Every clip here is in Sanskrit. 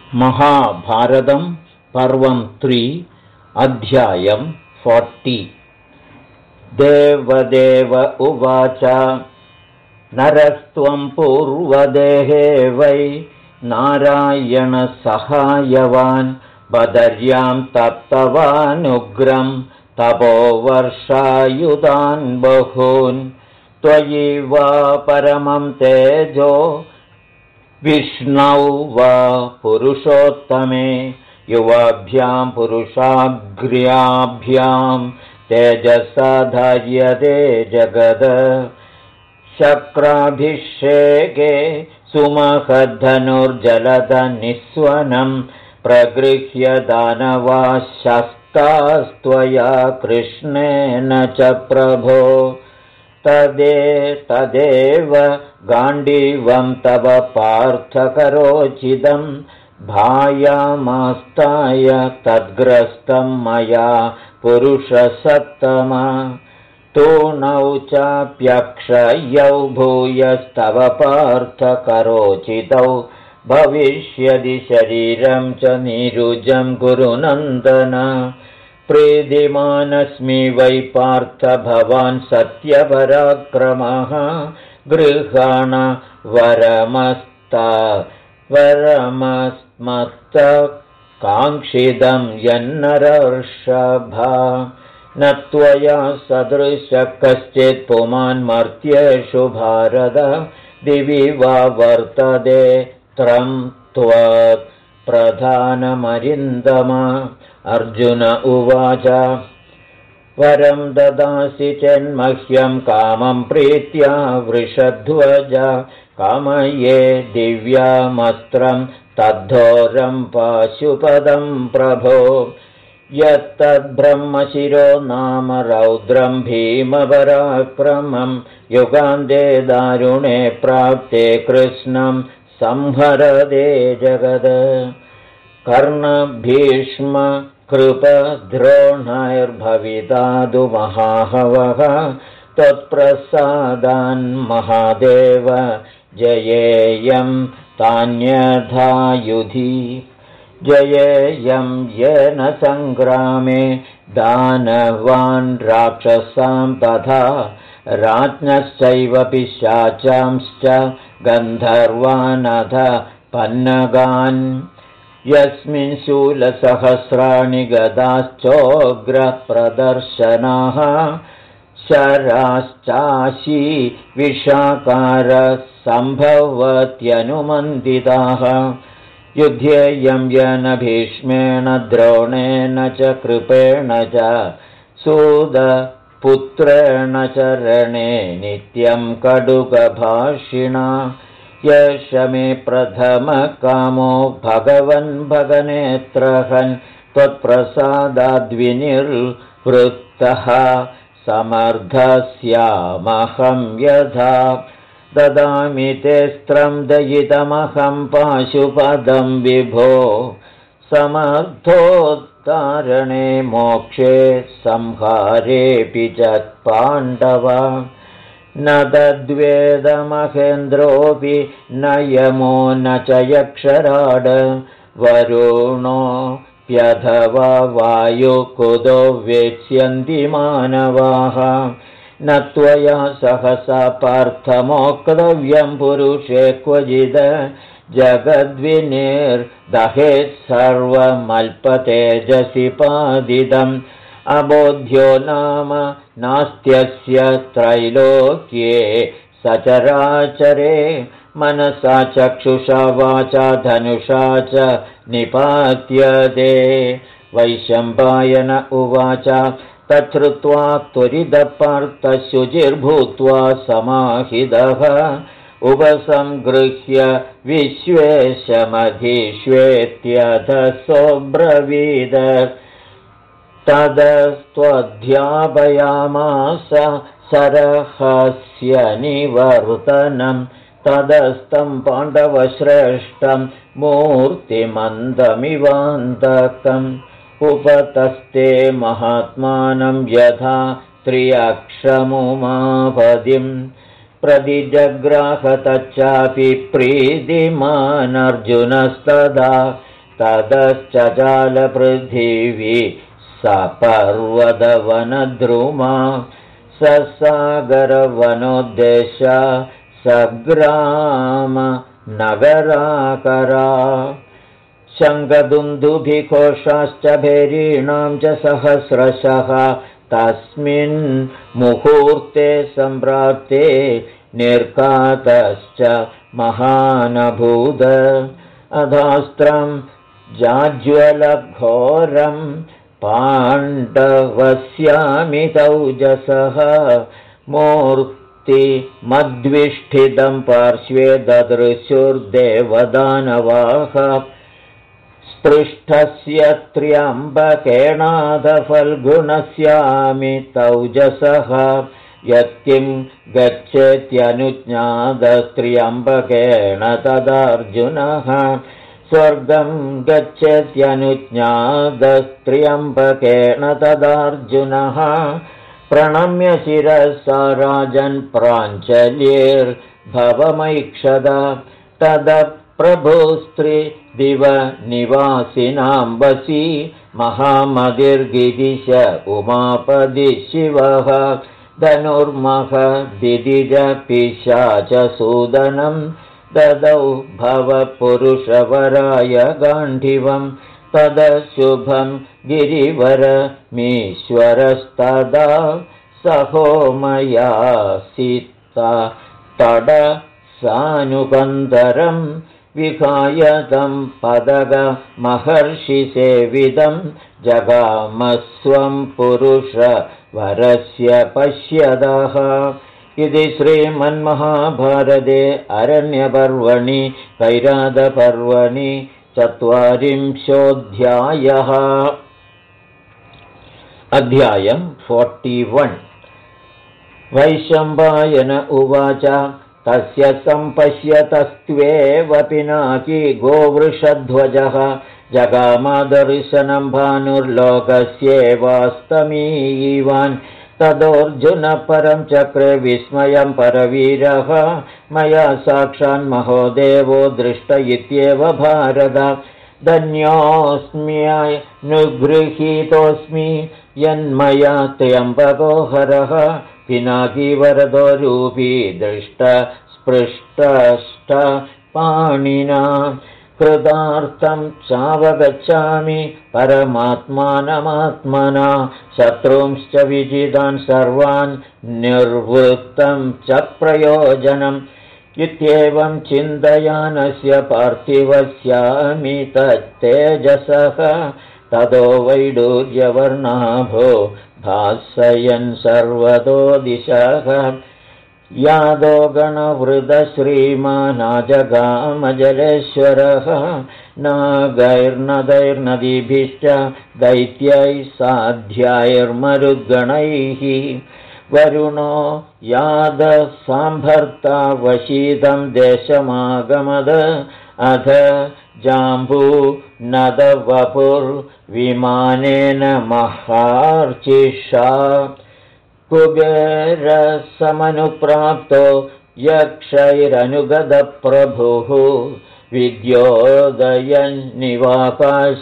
महाभारतं पर्वं 3 अध्यायं 40। देवदेव उवाच नरस्त्वं पूर्वदेहे वै नारायणसहायवान् बदर्यां तप्तवानुग्रं तपोवर्षायुधान् बहून् त्वयि वा परमं तेजो विष्णौ वा पुरुषोत्तमे युवाभ्यां पुरुषाग्र्याभ्यां तेजसा धार्यते जगद शक्राभिषेके सुमहद्धनुर्जलदनिस्वनं प्रगृह्य दानवाशस्तास्त्वया कृष्णेन च प्रभो तदेव गाण्डीवं तव पार्थकरोचितं भायामास्ताय तद्ग्रस्तं मया पुरुषसत्तमा तूणौ चाप्यक्षयौ भूयस्तव पार्थकरोचितौ भविष्यति शरीरं च नीरुजं गुरुनन्दन प्रीतिमानस्मि वै पार्थ भवान् सत्यपराक्रमः गृहाण वरमस्मत्काङ्क्षितं यन्नरर्षभा न त्वया सदृशः कश्चित् पुमान् मर्त्येषु भारत दिवि वा वर्तते त्रं त्वत् प्रधानमरिन्दम अर्जुन उवाच वरं ददासि चेन्मह्यं कामं प्रीत्या वृषध्वज कामये दिव्यामस्त्रं तद्धोरं पाशुपदं प्रभो यत्तद्ब्रह्मशिरो नाम रौद्रं भीमपराक्रमं युगान्ते दारुणे प्राप्ते कृष्णं संहरदे जगद कर्णभीष्म कृपद्रोणैर्भवितादु महाहवः त्वत्प्रसादान्महादेव जयेयं तान्यथा युधि जयेयं येन सङ्ग्रामे दानवान् राक्षसां तथा राज्ञश्चैव पिशाचांश्च गन्धर्वानथ पन्नगान् यस्मिन् शूलसहस्राणि गदाश्चोग्रप्रदर्शनाः शराश्चाशी विशाकारसम्भवत्यनुमन्दिताः युध्येयं येन भीष्मेण द्रोणेन च कृपेण च सूतपुत्रेण च रणे नित्यं कटुकभाषिणा यश मे प्रथमकामो भगवन् भगनेत्रहन् त्वत्प्रसादाद्विनिर्वृत्तः समर्थस्यामहं यथा ददामि ते स्त्रं दयितमहं पाशुपदं विभो समर्थोत्तारणे मोक्षे संहारेऽपि च पाण्डव न तद्वेदमहेन्द्रोऽपि न यमो न च यक्षराड वरुणोऽप्यथवा वायुकुतो वेत्स्यन्ति मानवाः न त्वया सहसा पार्थमोक्तव्यं पुरुषे क्वचिद जगद्विनिर्दहेत् सर्वमल्पतेजसि पादितम् अबोध्यो नाम नास्त्यस्य त्रैलोक्ये सचराचरे मनसा चक्षुषा वाचा धनुषा च निपात्यते वैशम्पायन उवाच तच्छ्रुत्वा त्वरितपार्थशुचिर्भूत्वा समाहितः उपसंगृह्य विश्वेशमधीश्वेत्यथ सोऽब्रवीद तदस्त्वध्यापयामास सरहस्य निवर्तनं तदस्तं पाण्डवश्रेष्ठं मूर्तिमन्दमिवान्तकम् उपतस्ते महात्मानं यथा त्र्यक्षमुमापदिं प्रतिजग्राहतच्चापि प्रीतिमानर्जुनस्तदा ततश्चचालपृथिवी सपर्वतवनद्रुमा ससागरवनोद्देश सग्रामनगराकरा शङ्खदुन्दुभिघोषाश्च भैरीणां च सहस्रशः तस्मिन् मुहूर्ते सम्प्राप्ते निर्घातश्च महानभूद अधास्त्रं जाज्वलघोरं पाण्डवस्यामितौजसः मूर्तिमद्विष्ठितं पार्श्वे ददृशुर्देवदानवाः स्पृष्टस्य त्र्यम्बकेणाधफल्गुणस्यामितौजसः यत्किं गच्छेत्यनुज्ञातस्त्र्यम्बकेण तदार्जुनः स्वर्गं गच्छेत्यनुज्ञातस्त्र्यम्बकेण तदार्जुनः प्रणम्य शिरसा राजन् प्राञ्जलिर्भवमैक्षद तदप्रभुस्त्रिदिवनिवासिनां वसी महामतिर्गिरिश उमापदि शिवः धनुर्मह दिदिजपिशाचसूदनं ददौ भवपुरुषवराय गाण्डिवं तदशुभं गिरिवरमीश्वरस्तदा सहोमयासिता तडसानुकन्दरं विहाय तं पदगमहर्षिसेवितं जगामस्वं पुरुषवरस्य पश्यदः इति श्रीमन्महाभारते अरण्यपर्वणि कैरातपर्वणि 40 अध्यायं 41 वैशम्पायन उवाच तस्य सम्पश्यतस्त्वेव पिनाकी गोवृषध्वजः जगामदर्शनं भानुर्लोकस्येवास्तमीयवान् तदोऽर्जुनपरं चक्रे विस्मयं परवीरः मया साक्षान्महोदेवो दृष्ट इत्येव भारत धन्योऽस्म्यनुगृहीतोऽस्मि यन्मया त्र्यम्बको हरः पिनाकीवरदो रूपी दृष्ट स्पृष्टष्ट पाणिना कृतार्थं चावगच्छामि परमात्मानमात्मना शत्रूंश्च विजितान् सर्वान् निर्वृत्तं च प्रयोजनम् इत्येवं चिन्तयानस्य पार्थिवस्यामि तत्तेजसः ततो वैडूर्यवर्णाभो भासयन् सर्वतो दिशः यादो गणवृतश्रीमानाजगामजलेश्वरः नागैर्नदैर्नदीभिश्च दैत्यैः साध्याैर्मरुद्गणैः वरुणो यादसाम्भर्ता वशीतं देशमागमद अथ जाम्बूनदवपुर्विमानेन महार्चिषा कुबेरसमनुप्राप्तो यक्षैरनुगतप्रभुः विद्योदयन्निवाकाश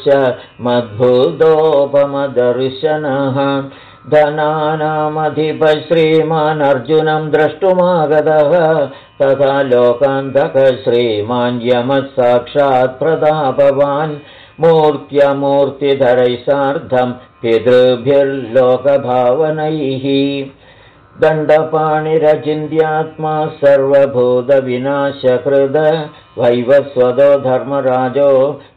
मद्भुतोपमदर्शनः धनानामधिपः श्रीमान् अर्जुनं द्रष्टुमागतः तथा लोकान्तक श्रीमान् यमः साक्षात् प्रतापवान् मूर्त्यमूर्तिधरैः सार्धं पितृभिर्लोकभावनैः दण्डपाणिरचिन्त्यात्मा सर्वभूतविनाशकृद वैवस्वतो धर्मराजो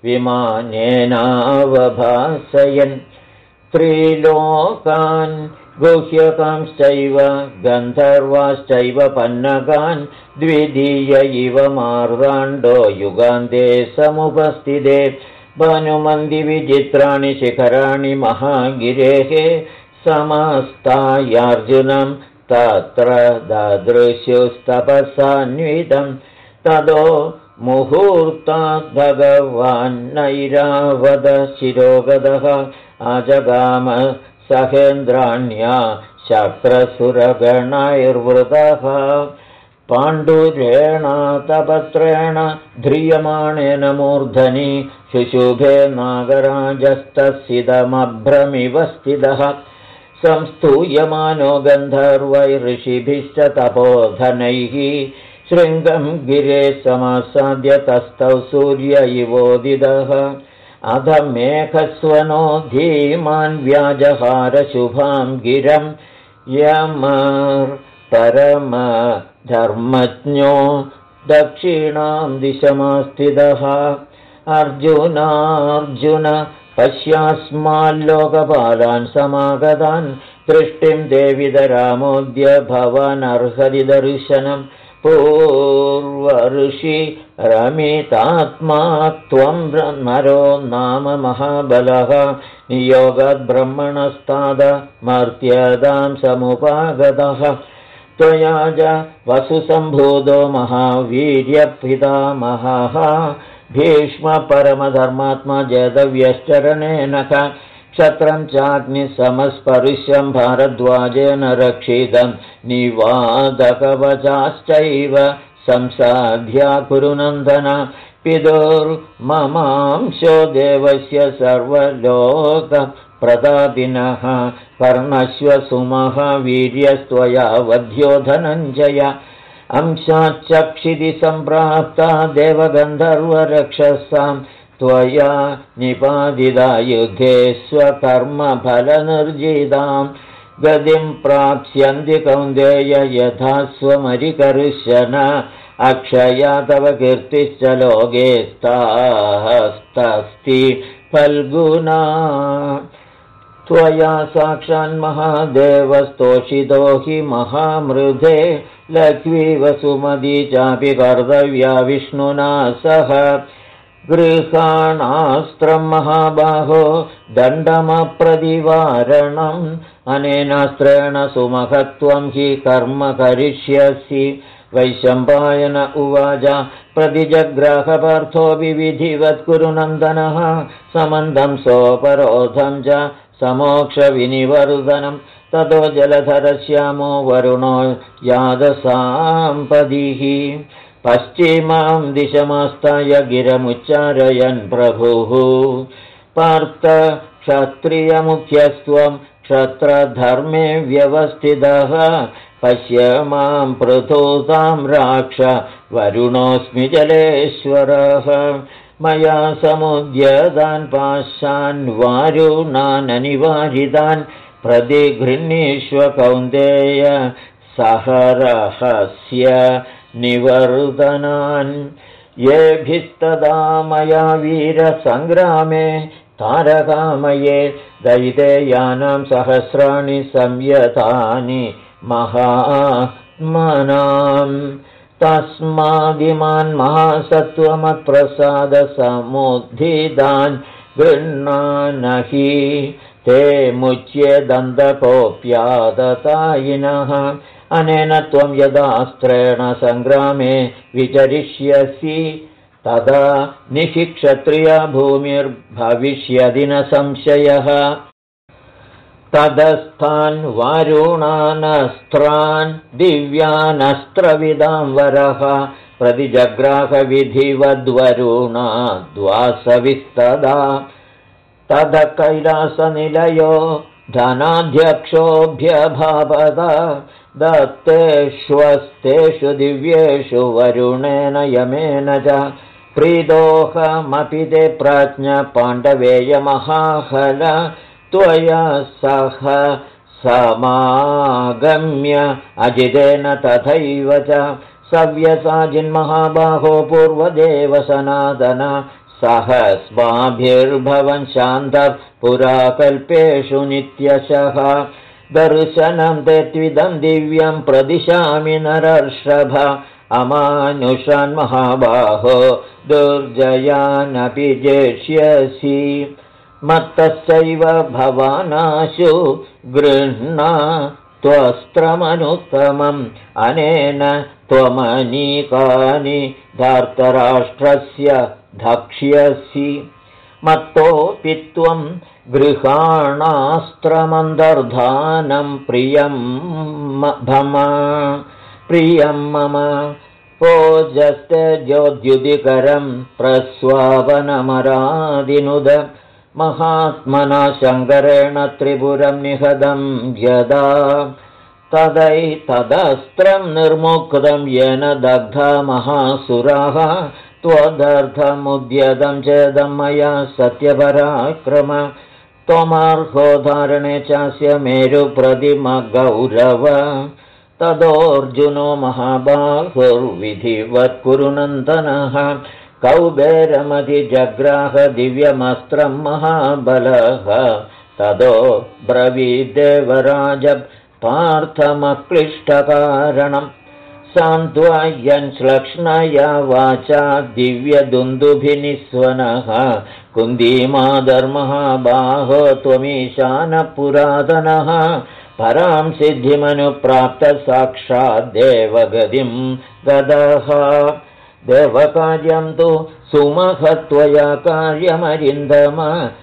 विमानेनावभासयन् त्रिलोकान् गुह्यकांश्चैव गन्धर्वाश्चैव पन्नगान् द्वितीय इव मार्ताण्डो युगान्ते समुपस्थिते भानुमन्दिविचित्राणि शिखराणि महागिरेः समस्तायार्जुनं तत्र ददृशुस्तपसान्वितं ततो मुहूर्तात् भगवान्नैरावत शिरोगतः आजगाम सहेन्द्राण्या शक्रसुरगणैर्वृतः पाण्डुरेणातपत्रेण ध्रियमाणेन मूर्धनि शुशुभे नागराजस्तस्सिदमभ्रमिव स्थितः संस्तूयमानो गन्धर्वैऋषिभिश्च तपोधनैः शृङ्गं गिरे समासाद्य तस्थौ सूर्य इवोदितः अध मेघस्वनो धीमान् व्याजहारशुभां गिरं परमधर्मज्ञो दक्षिणां दिशमास्थितः अर्जुन पश्यास्माल्लोकपालान् समागतान् दृष्टिं देविदरामोद्य भवानर्हति दर्शनं पूर्वर्षि रमितात्मा त्वं नरो नाम महाबलः नियोगाद्ब्रह्मणस्ताद मर्त्यदां समुपागतः त्वया च वसुसम्भूतो महावीर्यपितामहः भीष्मपरमधर्मात्मा जेतव्यश्चरणेन क्षत्रं चाग्निसमस्पर्श्यं भारद्वाजेन रक्षितं निवादकवचाश्चैव संसाध्या कुरुनन्दन पितुर्ममांशो देवस्य सर्वलोकप्रतापिनः कर्णश्वसुमहावीर्यस्त्वया वध्यो धनञ्जय अंशाच्चक्षिति सम्प्राप्ता देवगन्धर्वरक्षसां त्वया निपादिता युद्धे स्वकर्मफलनिर्जितां गतिं प्राप्स्यन्ति कौन्तेय यथा स्वमरिकर्षण अक्षया तव कीर्तिश्च लोके स्तास्ति फल्गुना त्वया साक्षान्महादेवस्तोषितो हि महामृधे लक्ष्मी वसुमती चापि कर्तव्या विष्णुना सह गृहाणास्त्रं महाबाहो दण्डमप्रतिवारणम् अनेनास्त्रेण सुमहत्वं हि कर्म करिष्यसि वैशम्पायन उवाच प्रतिजग्राहपार्थोऽपि विधिवत् कुरुनन्दनः समन्दं सोपरोधं च समोक्षविनिवर्धनं ततो जलधरश्यामो वरुणो यादसाम्पदिः पश्चिमां दिशमास्ताय गिरमुच्चारयन् प्रभुः पार्थ क्षत्रियमुख्यस्त्वं क्षत्रधर्मे व्यवस्थितः पश्य मां पृथुतां राक्ष वरुणोऽस्मि जलेश्वरः मया समुद्यतान् पाशान् वारुणाननिवारितान् प्रतिगृह्णीष्व कौन्तेय सहरहस्य निवर्तनान् येभिस्तदा मया वीरसङ्ग्रामे तारकामये दैतेयानां सहस्राणि संयतानि महात्मनां तस्मादिमान् महासत्त्वमत्प्रसादसमुद्धितान् गृह्णानहि ते मुच्येदन्तकोऽप्यादतायिनः अनेन त्वं यदास्त्रेण सङ्ग्रामे विचरिष्यसि तदा निःक्षत्रिया भूमिर्भविष्यति न संशयः तदस्थान् वारुणानस्त्रान् दिव्यानस्त्रविदां वरः प्रतिजग्राहविधिवद्वरुणा द्वासविस्तदा तद कैलासनिलयो धनाध्यक्षोऽभ्यभावद दत्तेष्वस्तेषु दिव्येषु वरुणेन यमेन च प्रीतोऽहमपि ते प्राज्ञ पाण्डवेयमहाहल त्वया सह समागम्य अजितेन तथैव च सव्यसाचिन्महाबाहो पूर्वदेव सनातन सहस्माभिर्भवन् शान्तः पुरा कल्पेषु नित्यशः दर्शनं ते त्विदं दिव्यं प्रदिशामि नरर्षभ अमानुषान् महाबाहो दुर्जयानपि जेष्यसि मत्तस्यैव भवानाशु गृह्णा त्वस्त्रमनुत्तमम् अनेन त्वमनीकानि धार्तराष्ट्रस्य धक्ष्यसि मत्तोऽपि त्वं गृहाणास्त्रमन्तर्धानं प्रियं भमा प्रियं मम पोजस्तेजोद्युदिकरं प्रस्वावनमरादिनुद महात्मना शङ्करेण त्रिपुरं निहदं यदा तदैतदस्त्रं निर्मुक्तं येन दग्धा महासुराः त्वदर्थमुद्यतं चेदं मया सत्यपराक्रम त्वमर्होधारणे चास्य मेरुप्रतिमगौरव तदोऽर्जुनो महाबाहुर्विधिवत् कुरुनन्दनः कौबेरमधिजग्राह दिव्यमस्त्रं महाबलः तदो ब्रवीदेवराज पार्थमक्लिष्टकारणम् सान्त्वयन् श्लक्ष्णया वाचा दिव्यदुन्दुभिनिस्वनः कुन्दीमादर्महाबाहो त्वमीशानपुरातनः परां सिद्धिमनुप्राप्त साक्षाद्देवगतिं गतः देवकार्यं तु सुमहत्वया कार्यमरिन्दम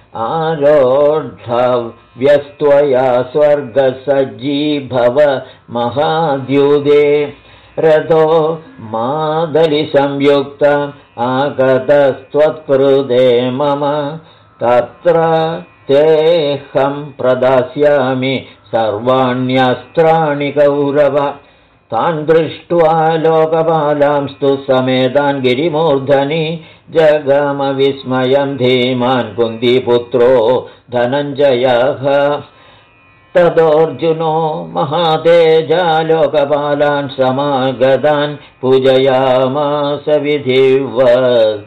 आरोढव्यस्त्वया स्वर्गसज्जी भव महाद्युदे रथो मादलिसंयुक्त आगतस्त्वत्कृते मम तत्र तेऽहं प्रदास्यामि सर्वाण्यस्त्राणि कौरव तान् दृष्ट्वा लोकपालांस्तु समेतान् गिरिमूर्धनि जगमविस्मयं धीमान् कुन्तीपुत्रो धनञ्जयः तदोऽर्जुनो महातेजा लोकपालान् समागतान् पूजयामास विधिवत्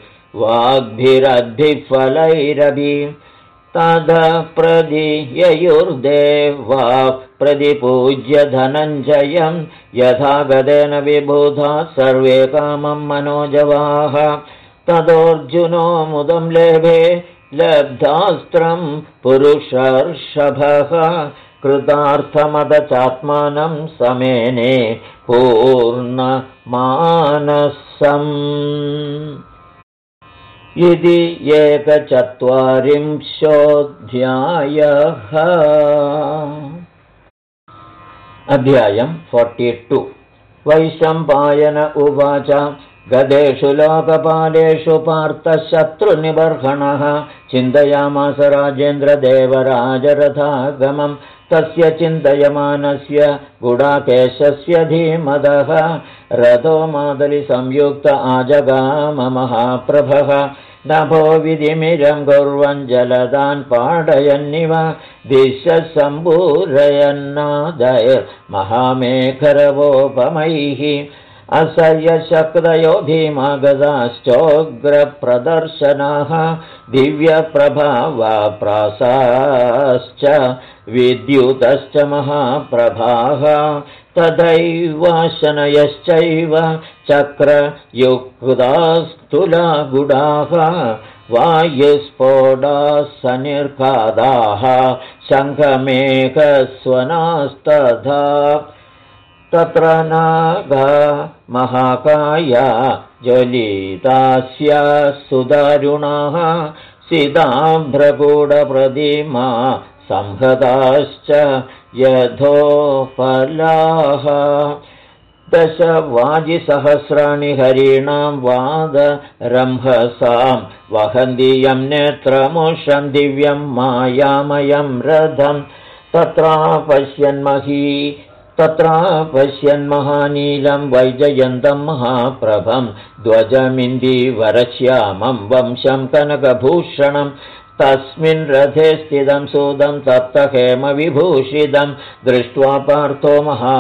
वाग्भिरद्भिफलैरपि ततः प्रदीययुर्देवा प्रतिपूज्य धनञ्जयं यथा गतेन विबुधा सर्वे कामं मनोजवाः तदोऽर्जुनो मुदं लेभे लब्धास्त्रं पुरुषर्षभः कृतार्थमदचात्मानं समेने पूर्णमानसम् इति 41 अध्यायं 42 वैशम्पायन उवाच गदेषु लोकपालेषु पार्थशत्रुनिबर्हणः चिन्तयामास राजेन्द्रदेवराजरथागमं तस्य चिन्तयमानस्य गुडाकेशस्य धीमदः रथो मादलिसंयुक्त आजगाम महाप्रभः नभो विधिमिरं कुर्वन् जलदान् पाडयन्निव दिशः सम्पूरयन्नादैर्महामेखरवोपमैः असह्यशक्तयो भीमागदाश्चोग्रप्रदर्शनाः दिव्यप्रभावा प्रासाश्च विद्युतश्च महाप्रभाः तदैवाशनयश्चैव चक्रयुक्तास्तुलागुडाः वायुस्फोटाः सनिर्घाताः शङ्खमेघस्वनास्तथा तत्र नागा महाकाया ज्वलितास्या सुदारुणाः सिताम्रगूढप्रतिमा संहताश्च यथोपलाः दशवाजिसहस्राणि हरीणां वादरंहसां वहन्ति यं नेत्रमुषं दिव्यं मायामयं रथं तत्रापश्यन्महानीलं वैजयन्तं महाप्रभं ध्वजमिन्दीवरश्यामं वंशं कनकभूषणं तस्मिन् रथे स्थितं सुदं सप्तहेमविभूषितं दृष्ट्वा पार्थो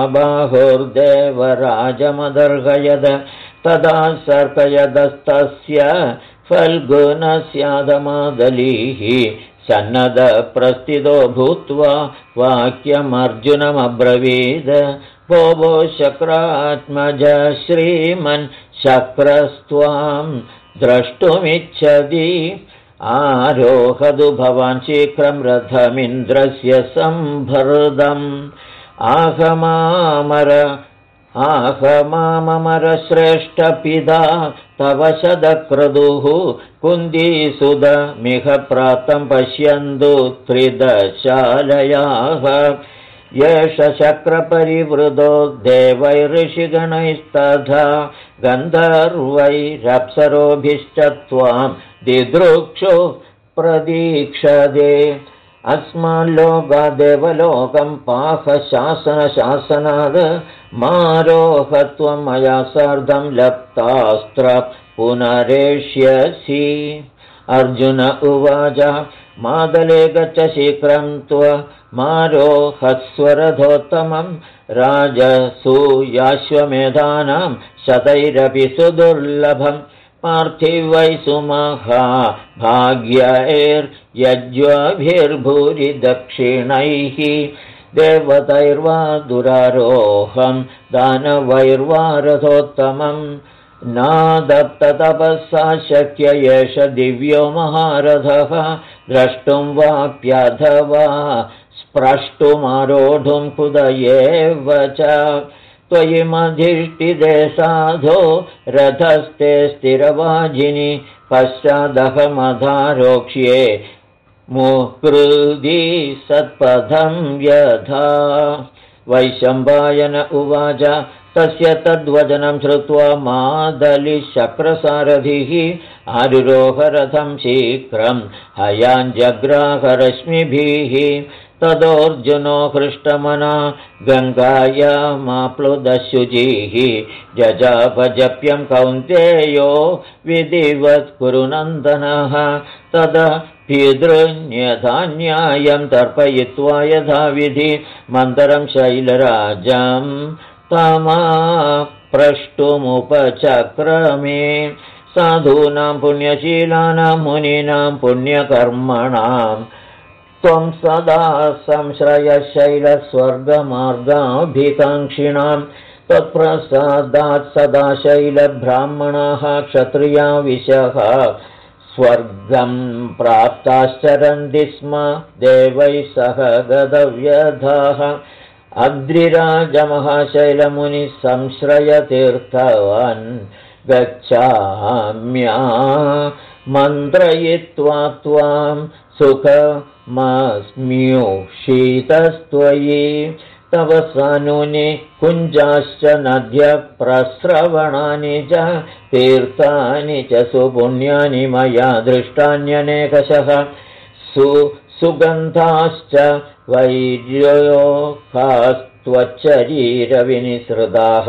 महाबाहुर्देवराजमदर्हयद तदा सर्कयदस्तस्य फल्गुनस्यादमादलीः सन्नदप्रस्थितो भूत्वा वाक्यमर्जुनमब्रवीद भो शक्रात्मज श्रीमन् शक्रस्त्वां द्रष्टुमिच्छति आरोहतु भवान् शीघ्रं रथमिन्द्रस्य सम्भृदम् आहमामरश्रेष्ठपिता तव शतक्रतुः कुन्दीसुतमिह प्राप्तं पश्यन्तु त्रिदशालयाः एष शक्रपरिवृतो देवैऋषिगणैस्तथा गन्धर्वैरप्सरोभिश्च त्वां दिदृक्षु प्रदीक्षते अस्माल्लोकादेवलोकं पाकशासनशासनाद् मारोहत्वं मया सार्धं लप्तास्त्र पुनरेष्यसि। अर्जुन उवाच मादले गच्छ शीघ्रं त्वमारोहस्वरथोत्तमं राजसूयाश्वमेधानां शतैरपि सुदुर्लभम् पार्थिवै सुमहा भाग्यैर्यज्वाभिर्भूरि दक्षिणैः देवतैर्वा दुरारोहं दानवैर्वा रथोत्तमम् नादत्ततपसा शक्य एष दिव्यो महारथः द्रष्टुं वाप्यथवा स्प्रष्टुमारोढुं कुतयेव च त्वयि मधिष्ठिते साधो रथस्ते स्थिरवाजिनि पश्चादहमधारोक्ष्ये मुहृदि सत्पथं यथा। वैशम्पायन उवाच तस्य तद्वचनं श्रुत्वा मादलिशक्रसारथिः आरुरोहरथं शीघ्रं हयाञ्जग्राहरश्मिभिः तदोऽर्जुनो हृष्टमना गङ्गायामाप्लुदशुचिः जजापजप्यं कौन्तेयो विधिवत् कुरुनन्दनः तदा पितृन्यधान्यायं तर्पयित्वा यथाविधि मन्दरं शैलराजं तमाप्रष्टुमुपचक्रमे साधूनां पुण्यशीलानां मुनीनां पुण्यकर्मणां त्वं सदा संश्रयशैलस्वर्गमार्गाभिकाङ्क्षिणां तत्प्रसादात् सदा शैलब्राह्मणाः क्षत्रिया विशः स्वर्गं प्राप्ताश्चरन्ति स्म देवैः सह गतव्यधाः अद्रिराजमहाशैलमुनिः संश्रयतीर्थवान् गच्छाम्या मन्त्रयित्वा त्वां सुखमस्म्युषितस्त्वयि तव सानूनि कुञ्जाश्च नद्यः प्रस्रवणानि च तीर्थानि च सुपुण्यानि मया दृष्टान्यनेकशः सुगन्धाश्च वैर्योकास्त्वच्चरीरविनिसृताः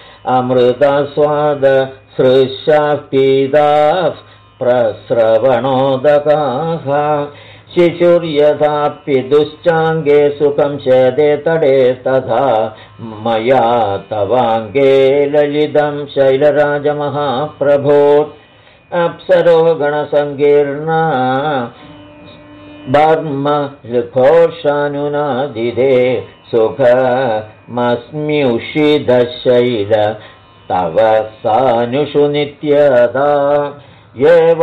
अमृतास्वादसृशाः पीताः प्रस्रवणोदकाः शिशुर्यथा पितुश्चाङ्गे सुखं शेदे तडे तथा मया तवाङ्गे ललितं शैलराजमहाप्रभो अप्सरो गणसङ्कीर्णा बर्मघोषानुनादिदे सुखमस्म्युषिधशैल तव सानुषु नित्यदा एव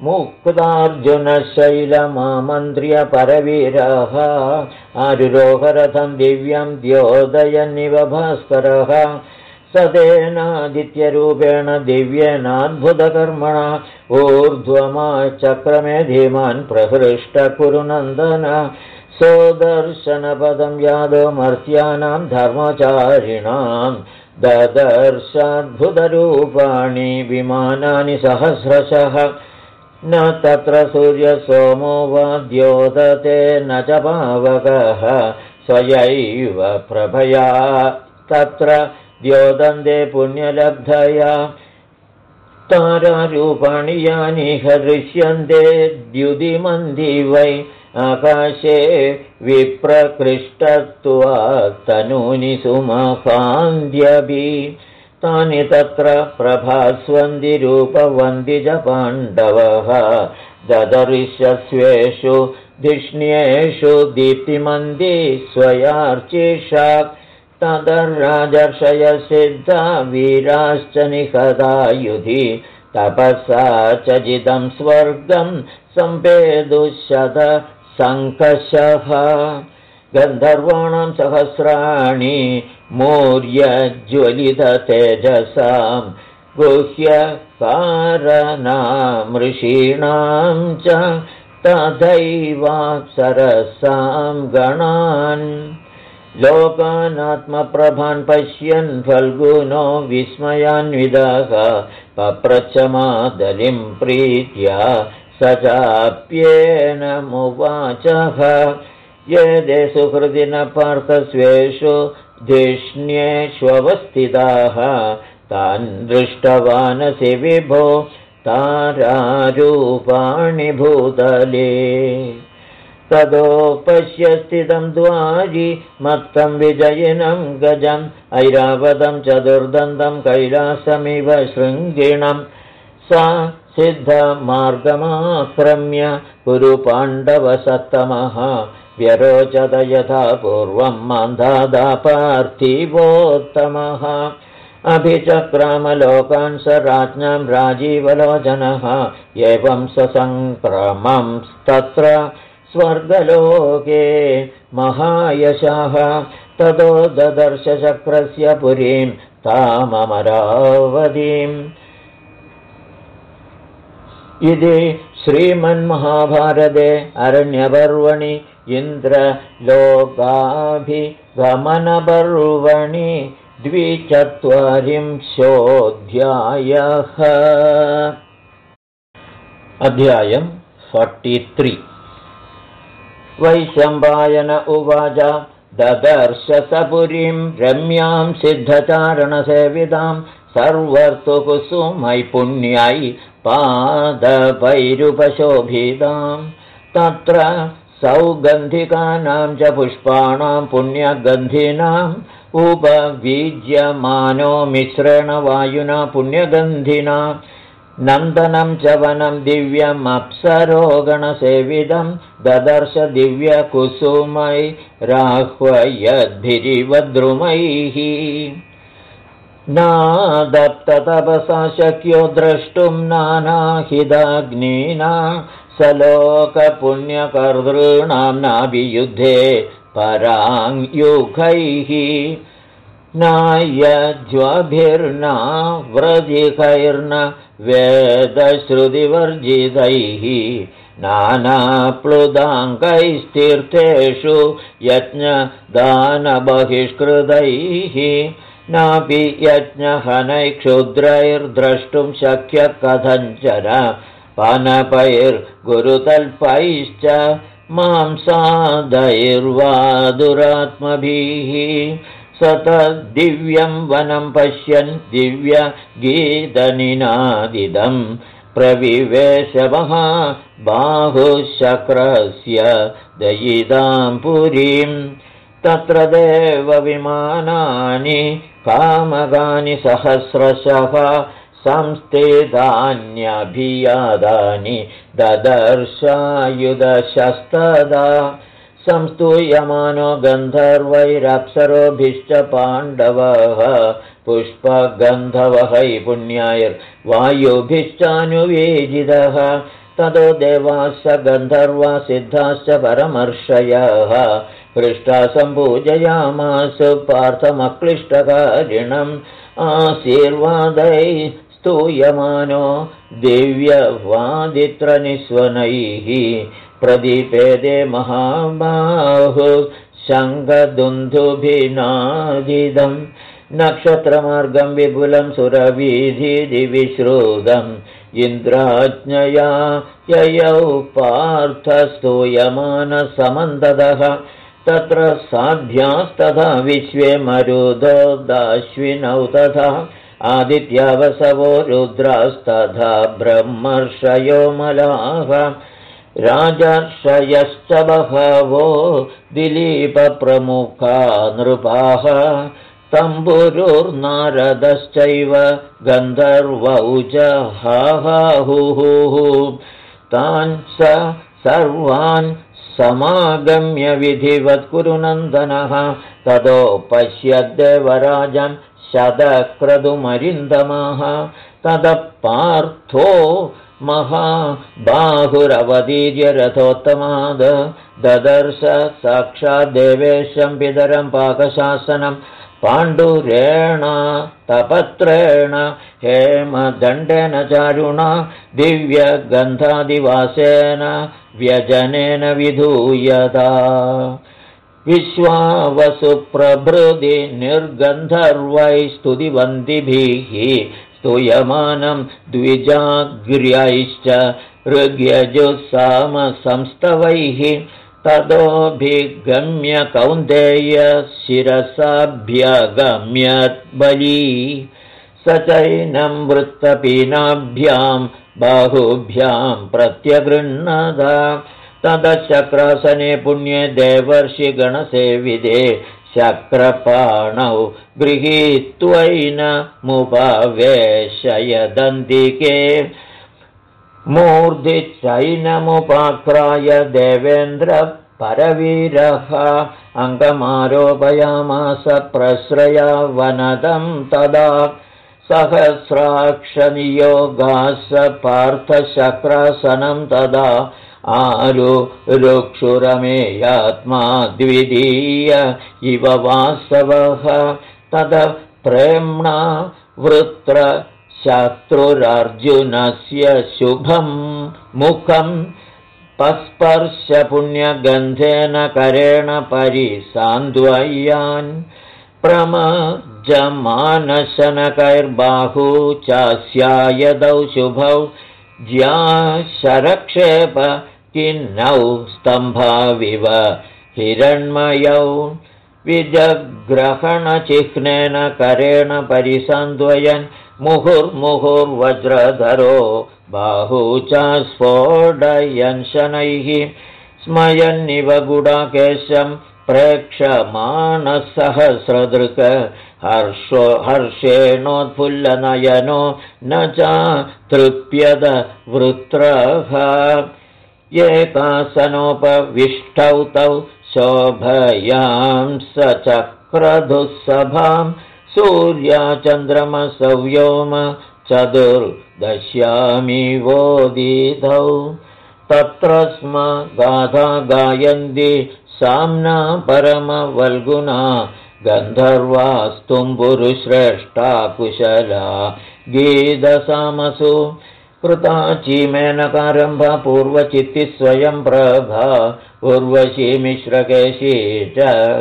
मुक्तार्जुनशैलमामन्त्र्य परवीरः आरुरोहरथं दिव्यं द्योदयन्निव भास्करः सदेनादित्यरूपेण दिव्येनाद्भुतकर्मणा ऊर्ध्वमाचक्रमे धीमान् प्रहृष्ट कुरुनन्दन सोदर्शनपदं यादो मर्त्यानां धर्मचारिणां ददर्शाद्भुतरूपाणि विमानानि सहस्रशः न तत्र सूर्यसोमो वा द्योतते न च पावकः स्वयैव प्रभया तत्र द्योतन्ते पुण्यलब्धया तारारूपाणि यानि दृश्यन्ते द्युतिमन्ति वै आकाशे विप्रकृष्टत्वात् तनूनि सुमहान्त्यपि तानि तत्र प्रभास्वन्ति रूपवन्ति च पाण्डवः ददर्शस्वेषु धिष्ण्येषु दीप्तिमन्ति स्वयार्चिषा तदर्राजर्षयसिद्धा वीराश्च निहता युधि तपसा च जिदं स्वर्गं सम्पेदुशत सङ्कषः गन्धर्वाणां सहस्राणि मौर्यज्वलिततेजसां गुह्यकाराणां ऋषीणां च तथैवाप्सरसां गणान् लोकानात्मप्रभान् पश्यन् फल्गुनो विस्मयान्विदः पप्रच्छमादलिं प्रीत्या स चाप्येनमुवाचः ये सुहृदि न पार्थस्वेषु धिष्ण्येष्वस्थिताः तान् दृष्टवानसि विभो तारारूपाणि भूतले तदो पश्य स्थितं द्वारि मत्तं विजयिनं गजम् ऐरावतं चतुर्दन्तं कैलासमिव शृङ्गिणं सा सिद्धमार्गमाक्रम्य कुरुपाण्डवसत्तमः व्यरोचत यथा पूर्वं मान्धाता पार्थिवोत्तमः अभिचक्रामलोकान् स राज्ञां राजीवलोचनः एवं ससङ्क्रमं तत्र स्वर्गलोके महायशः ततो ददर्श चक्रस्य पुरीं ताममरावतीम् इति श्रीमन्महाभारते अरण्यपर्वणि इन्द्रलोकाभिगमनपर्वणि 24 अध्यायम् 43 वैशम्पायन उवाच ददर्श सपुरीं रम्यां सिद्धचारणसेवितां सर्वर्तु कुसुमै पुण्यै पादपैरुपशोभितां तत्र सौगन्धिकानां च पुष्पाणां पुण्यगन्धिनाम् उपवीज्यमानो मिश्रेण वायुना पुण्यगन्धिना नन्दनं च वनं दिव्यमप्सरोगणसेवितं ददर्श दिव्यकुसुमैराह्वयद्भिरिवद्रुमैः नादप्ततपसा शक्यो द्रष्टुं नानाहिदाग्नीना सलोकपुण्यकर्तॄणां नाभियुद्धे पराङ्युखैः नायज्वभिर्ना व्रजिकैर्न वेदश्रुतिवर्जितैः नानाप्लुदाङ्गैस्तीर्थेषु यज्ञदानबहिष्कृतैः नापि यज्ञहनैक्षुद्रैर्द्रष्टुं शक्य कथञ्चन पानपैर्गुरुतल्पैश्च मांसादैर्वा दुरात्मभिः सतद्दिव्यं वनं पश्यन् दिव्यगीतनिनादिदं प्रविवेशमः बाहुशक्रस्य दयितां पुरीं तत्र देवविमानानि कामगानि सहस्रशः संस्थितान्यभियादानि ददर्शायुधशस्तदा संस्तूयमानो गन्धर्वैरप्सरोभिश्च पाण्डवः पुष्पगन्धवहै पुण्यैर्वायुभिश्चानुवेजितः ततो देवाश्च गन्धर्वा सिद्धाश्च परमर्षयः हृष्टा सम्पूजयामास पार्थमक्लिष्टकारिणम् आशीर्वादै स्तूयमानो दिव्यवादित्रनिस्वनैः प्रदीपेदे महाबाहु शङ्खदुन्दुभिनादिदम् नक्षत्रमार्गं विपुलं सुरवीधिविश्रुतम् इन्द्राज्ञया ययौ पार्थस्तूयमानसमन्ददः तत्र साध्यास्तथा विश्वे मरुदोदाश्विनौ तथा आदित्यावसवो रुद्रास्तथा ब्रह्मर्षयो मलाः राजर्षयश्च बहवो दिलीपप्रमुखा नृपाः तम्बुरुर्नारदश्चैव गन्धर्वौ च हाहुः तान् सर्वान् समागम्य विधिवत् कुरु नन्दनः ततो पश्यद्देवराजं शतक्रतुमरिन्दमः ततः पार्थो महाबाहुरवतीर्य रथोत्तमाद ददर्श साक्षाद्देवेशं पितरं पाकशासनं पाण्डुरेण तपत्रेण हेमदण्डेन चारुणा दिव्यगन्धादिवासेन व्यजनेन विधूयता विश्वावसुप्रभृति निर्गन्धर्वैः स्तुतिवन्दिभिः स्तूयमानं द्विजाग्र्यैश्च ऋग्यजुस्सामसंस्तवैः ततोऽभिगम्य कौन्तेय शिरसाभ्यगम्यद्बली स चैनं वृत्तपीनाभ्यां बाहुभ्यां प्रत्यगृह्णद ततश्चक्रासने पुण्ये देवर्षिगणसेविदे शक्रपाणौ गृहीत्वैनमुपवेशयदन्तिके मूर्धि चैनमुपाक्राय देवेन्द्रपरवीरः अङ्गमारोपयामास प्रश्रया वनदं तदा सहस्राक्षनियोगास पार्थशक्रासनं तदा आरुरुक्षुरमेयात्मा द्वितीय इव वासवः तद प्रेम्णा वृत्रशत्रुरार्जुनस्य शुभं मुखं पस्पर्श पुण्यगन्धेन करेण परिसान्द्वय्यान् प्रमज्जमानशनकैर्बाहू चास्यायदौ शुभौ ज्याशरक्षेप किन्नौ स्तम्भाविव हिरण्मयौ विजग्रहणचिह्नेन करेण परिसान्द्वयन् मुहुर्मुहुर्वज्रधरो बाहू च स्फोटयन् शनैः स्मयन्निव गुडाकेशं प्रेक्षमाणसहस्रदृक् हर्षेणोत्फुल्लनयनो न च तृप्यद वृत्रः एकासनोपविष्टौ तौ शोभयां स चक्रधुःसभां सूर्याचन्द्रमसौ व्योम चतुर्दश्यामिवोदितौ तत्र स्म गाथा गायन्ति साम्ना परमवल्गुना गन्धर्वास्तुम्बुरुश्रेष्ठा कुशला गीतसामसु कृताचीमेनकारम्भा पूर्वचित्तिस्वयं प्रभा उर्वशीमिश्रकेशी च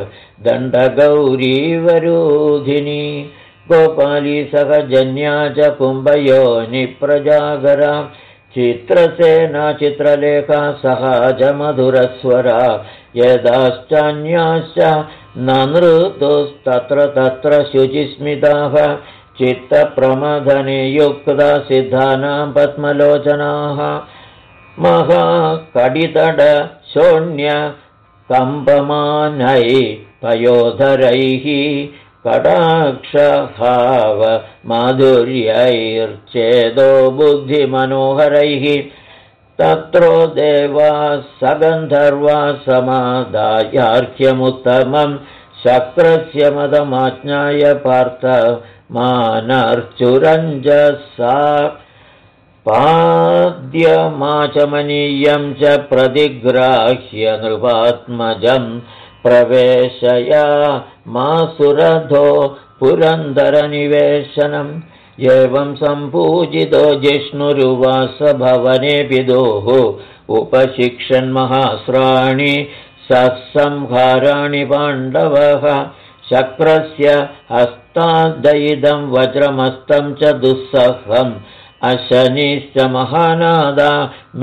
दण्डगौरीवरोधिनी गोपाली सहजन्या च कुम्भयोनिप्रजागरा चित्रसेना चित्रलेखा सहजमधुरस्वरा यदाश्चान्याश्च ननृतुस्तत्र तत्र शुचिस्मिताः चित्तप्रमथने युक्ता सिद्धानां पद्मलोचनाः महाकडितडशोण्य कम्पमानैः पयोधरैः कटाक्षहाव माधुर्यैर्चेदो बुद्धिमनोहरैः तत्रो देवा सगन्धर्वा समादायार्घ्यमुत्तमं शक्रस्य मदमाज्ञाय पार्थ मानर्चुरञ्जसा पाद्यमाचमनीयं च प्रतिग्राह्य नृपात्मजं प्रवेशया मासुरधो पुरन्दरनिवेशनम् एवं सम्पूजितो जिष्णुरुवास भवने पिदोः उपशिक्षन्महास्राणि सत्संहाराणि पाण्डवः शक्रस्य हस्तादयिदं वज्रमस्तं च दुस्सहम् अशनिश्च महानादा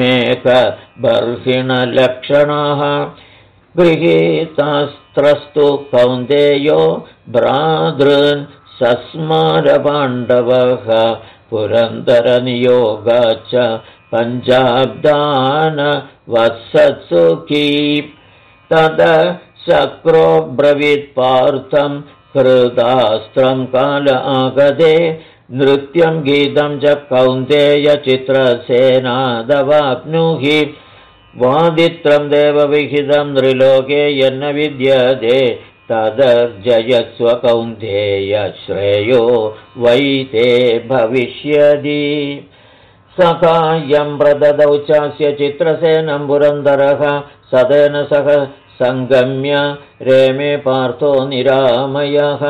मेघबर्हिणलक्षणाः गृहीतास्त्रस्तु कौन्तेयो भ्रातॄन् सस्मारपाण्डवः पुरन्दरनियोग च पञ्चाब्दान् वत्सत्सुखी तद शक्रो ब्रवीत्पार्थं कृतास्त्रं काल आगते नृत्यं गीतं च कौन्तेय चित्रसेनादवाप्नुहि वादित्रं देवविहितं नृलोके यन्न विद्यते तदर्जयस्व कौन्तेय श्रेयो वै ते भविष्यति सखायं प्रददौ चास्य चित्रसेनं पुरन्दरः सतेन सह सङ्गम्य रेमे पार्थो निरामयः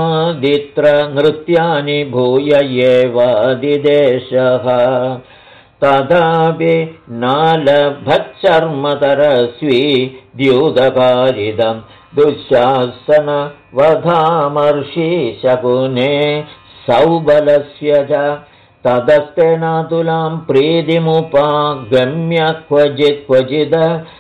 गीतवादित्र नृत्यानि भूय एवादिदेशः तथापि नालभच्छर्मतरस्वी द्यूतकारिदं दुःशासनवधामर्षि शकुने सौबलस्य च ततस्तेनातुलां प्रीतिमुपागम्य क्वचित्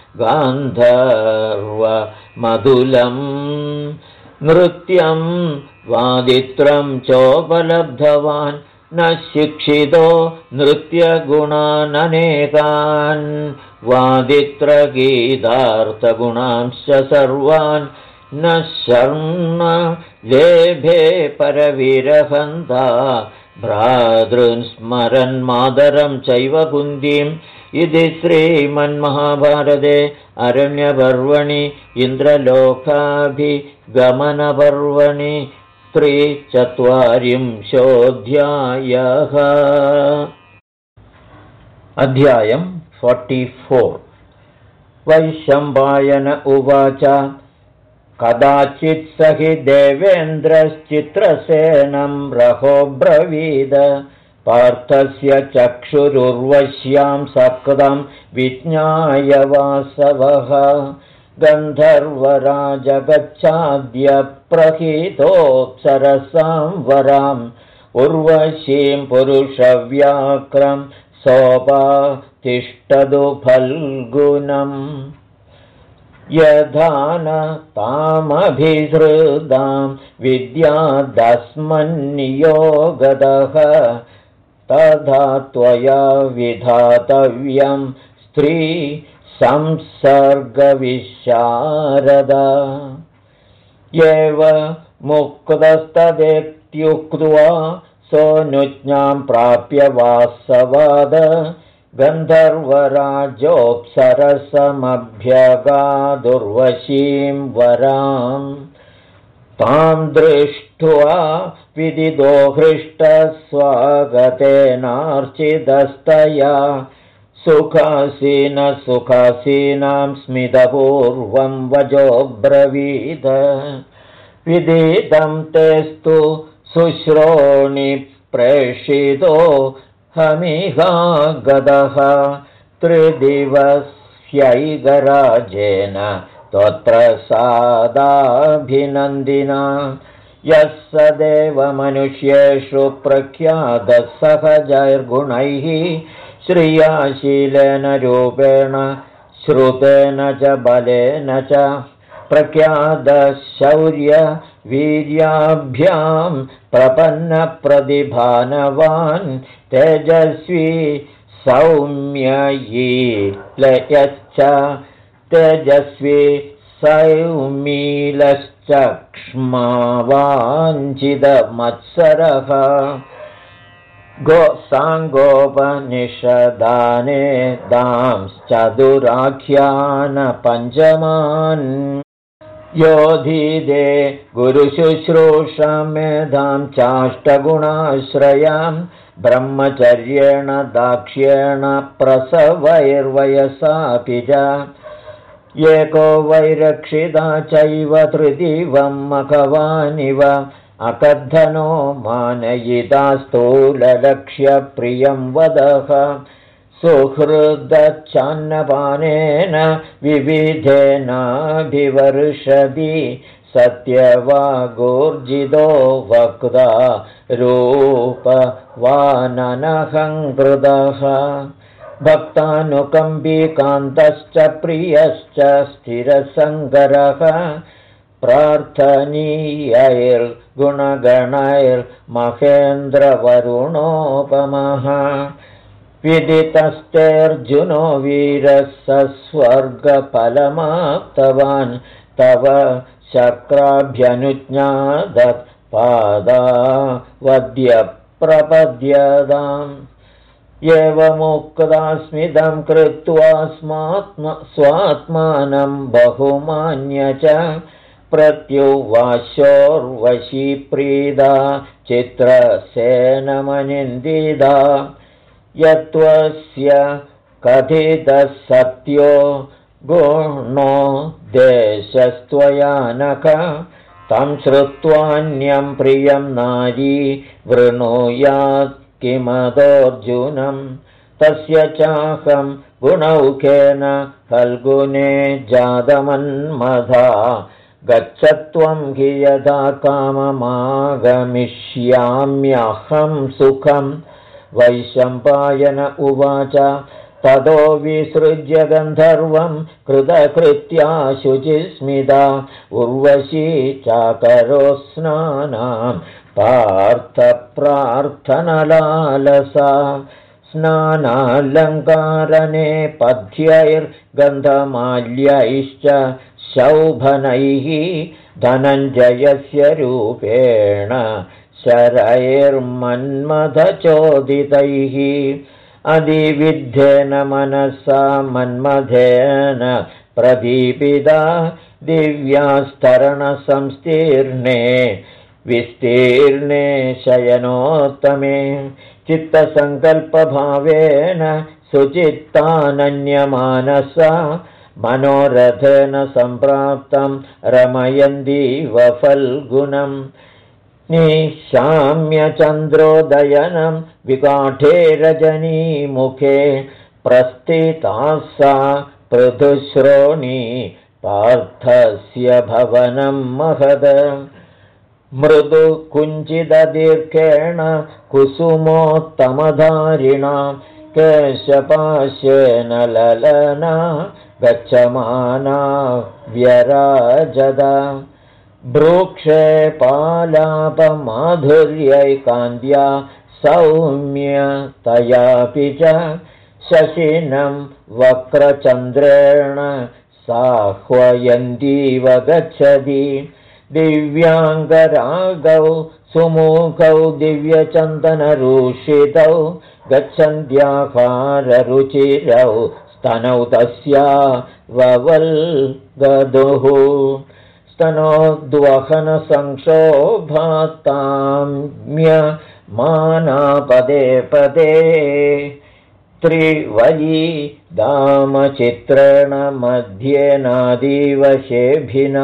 गान्धर्वमधुलं नृत्यं वादित्रं चोपलब्धवान् न शिक्षितो नृत्यगुणाननेकान् वादित्रगीतार्थगुणांश्च सर्वान् न शर्म लेभे परवीरहन्ता भ्रातृन्स्मरन्मातरं चैव कुन्तीम् इति श्रीमन्महाभारते अरण्यपर्वणि इन्द्रलोकाभिगमनपर्वणि 43 अध्यायम् 44 वैशम्पायन उवाच कदाचित् स हि देवेन्द्रश्चित्रसेनं रहोब्रवीद पार्थस्य चक्षुरुर्वश्यां सकृतं विज्ञाय वासवः गन्धर्वराजगच्छाद्य प्रहितोऽप्सरसां वराम् उर्वशीं पुरुषव्याक्रं सोपातिष्ठतु फल्गुनम् यथा न तामभिहृदां विद्यादस्मन्नियोगतः तथा त्वया विधातव्यं स्त्री संसर्गविशारद एव मुक्तस्तदेत्युक्त्वा सोऽनुज्ञां प्राप्य वासवाद गन्धर्वराजोऽप्सरसमभ्यगादुर्वशीं वरां तां दृष्ट्वा विदितो हृष्टस्वागतेनार्चितस्तया सुखासीनां स्मितपूर्वं वचोब्रवीद विदितं तेस्तु शुश्रोणि प्रेषितो हमिहागतः त्रिदिवस्यैगराजेन त्वत्र सादाभिनन्दिना यः स देवमनुष्येषु प्रख्यातः सहजैर्गुणैः श्रियाशीलेन रूपेण श्रुतेन च बलेन च प्रख्यातशौर्यवीर्याभ्यां प्रपन्नप्रतिभानवान् तेजस्वी सौम्ययी लयश्च तेजस्वी सौमीलश्च क्ष्मावाञ्छितमत्सरः गोसाङ्गोपनिषदाने दांश्चतुराख्यानपञ्चमान् योधीदे गुरुशुश्रूषमेधां चाष्टगुणाश्रयां ब्रह्मचर्येण दाक्ष्येण प्रसवैर्वयसापि च एको वैरक्षिता चैव तृतीवं मघवानिव अकद्धनो मानयिता स्थूललक्ष्यप्रियं वदः सुहृदच्छन्नपानेन विविधेनाभिवर्षति सत्यवागोर्जितो वक्ता रूपवाननहङ्कृतः भक्तानुकम्बीकान्तश्च प्रियश्च स्थिरसङ्गरः प्रार्थनीयैर्गुणगणैर्महेन्द्रवरुणोपमः विदितस्तेऽर्जुनो वीरः स स्वर्गफलमाप्तवान् तव शक्राभ्यनुज्ञादत् पादावद्य प्रपद्यताम् एवमुक्तास्मिदं कृत्वा स्वात्मानं बहुमान्य च प्रत्युवाशोर्वशी प्रीदा चित्रसेनमनिन्दिता यत्त्वस्य कथितः सत्यो गुणो देशस्त्वया नख तं श्रुत्वान्यं प्रियं नारी वृणुयात् किमदोऽर्जुनं तस्य चाहं गुणौखेन फल्गुने जातमन्मथा गच्छत्वं हि यथा काममागमिष्याम्यहं सुखं वैशम्पायन उवाच ततो विसृज्य गन्धर्वं कृतकृत्या शुचिस्मिता उर्वशी चाकरो स्नानां पार्थप्रार्थनलालसा स्नानालङ्कारणे पथ्यैर्गन्धमाल्यैश्च शौभनैः धनञ्जयस्य रूपेण शरैर्मन्मथचोदितैः अधिविद्धेन मनसा मन्मथेन प्रदीपिता दिव्यास्तरणसंस्तीर्णे विस्तीर्णे शयनोत्तमे चित्तसङ्कल्पभावेन सुचित्तानन्यमानसा मनोरथेन सम्प्राप्तं रमयन्तीव फल्गुनम् निशाम्य चन्द्रोदयनं विकाठे रजनीमुखे प्रस्थिता सा पृथुश्रोणी पार्थस्य भवनं महद मृदु कुञ्चिददीर्घेण कुसुमोत्तमधारिणा केशपाशेन ललना गच्छमाना व्यराजदा भ्रूक्षे पालापमाधुर्यैकान्त्या सौम्यतयापि च शशिनं वक्रचन्द्रेण साह्वयन्तीव गच्छति दिव्याङ्गरागौ सुमुखौ दिव्यचन्दनरूषितौ गच्छन्त्याहाररुचिरौ स्तनौ तस्या ववल्गदुः स्तनोद्वहनसंक्षोभात्ताम्यमाना पदे पदे त्रिवयी दामचित्रेण मध्येनादीव शेभिना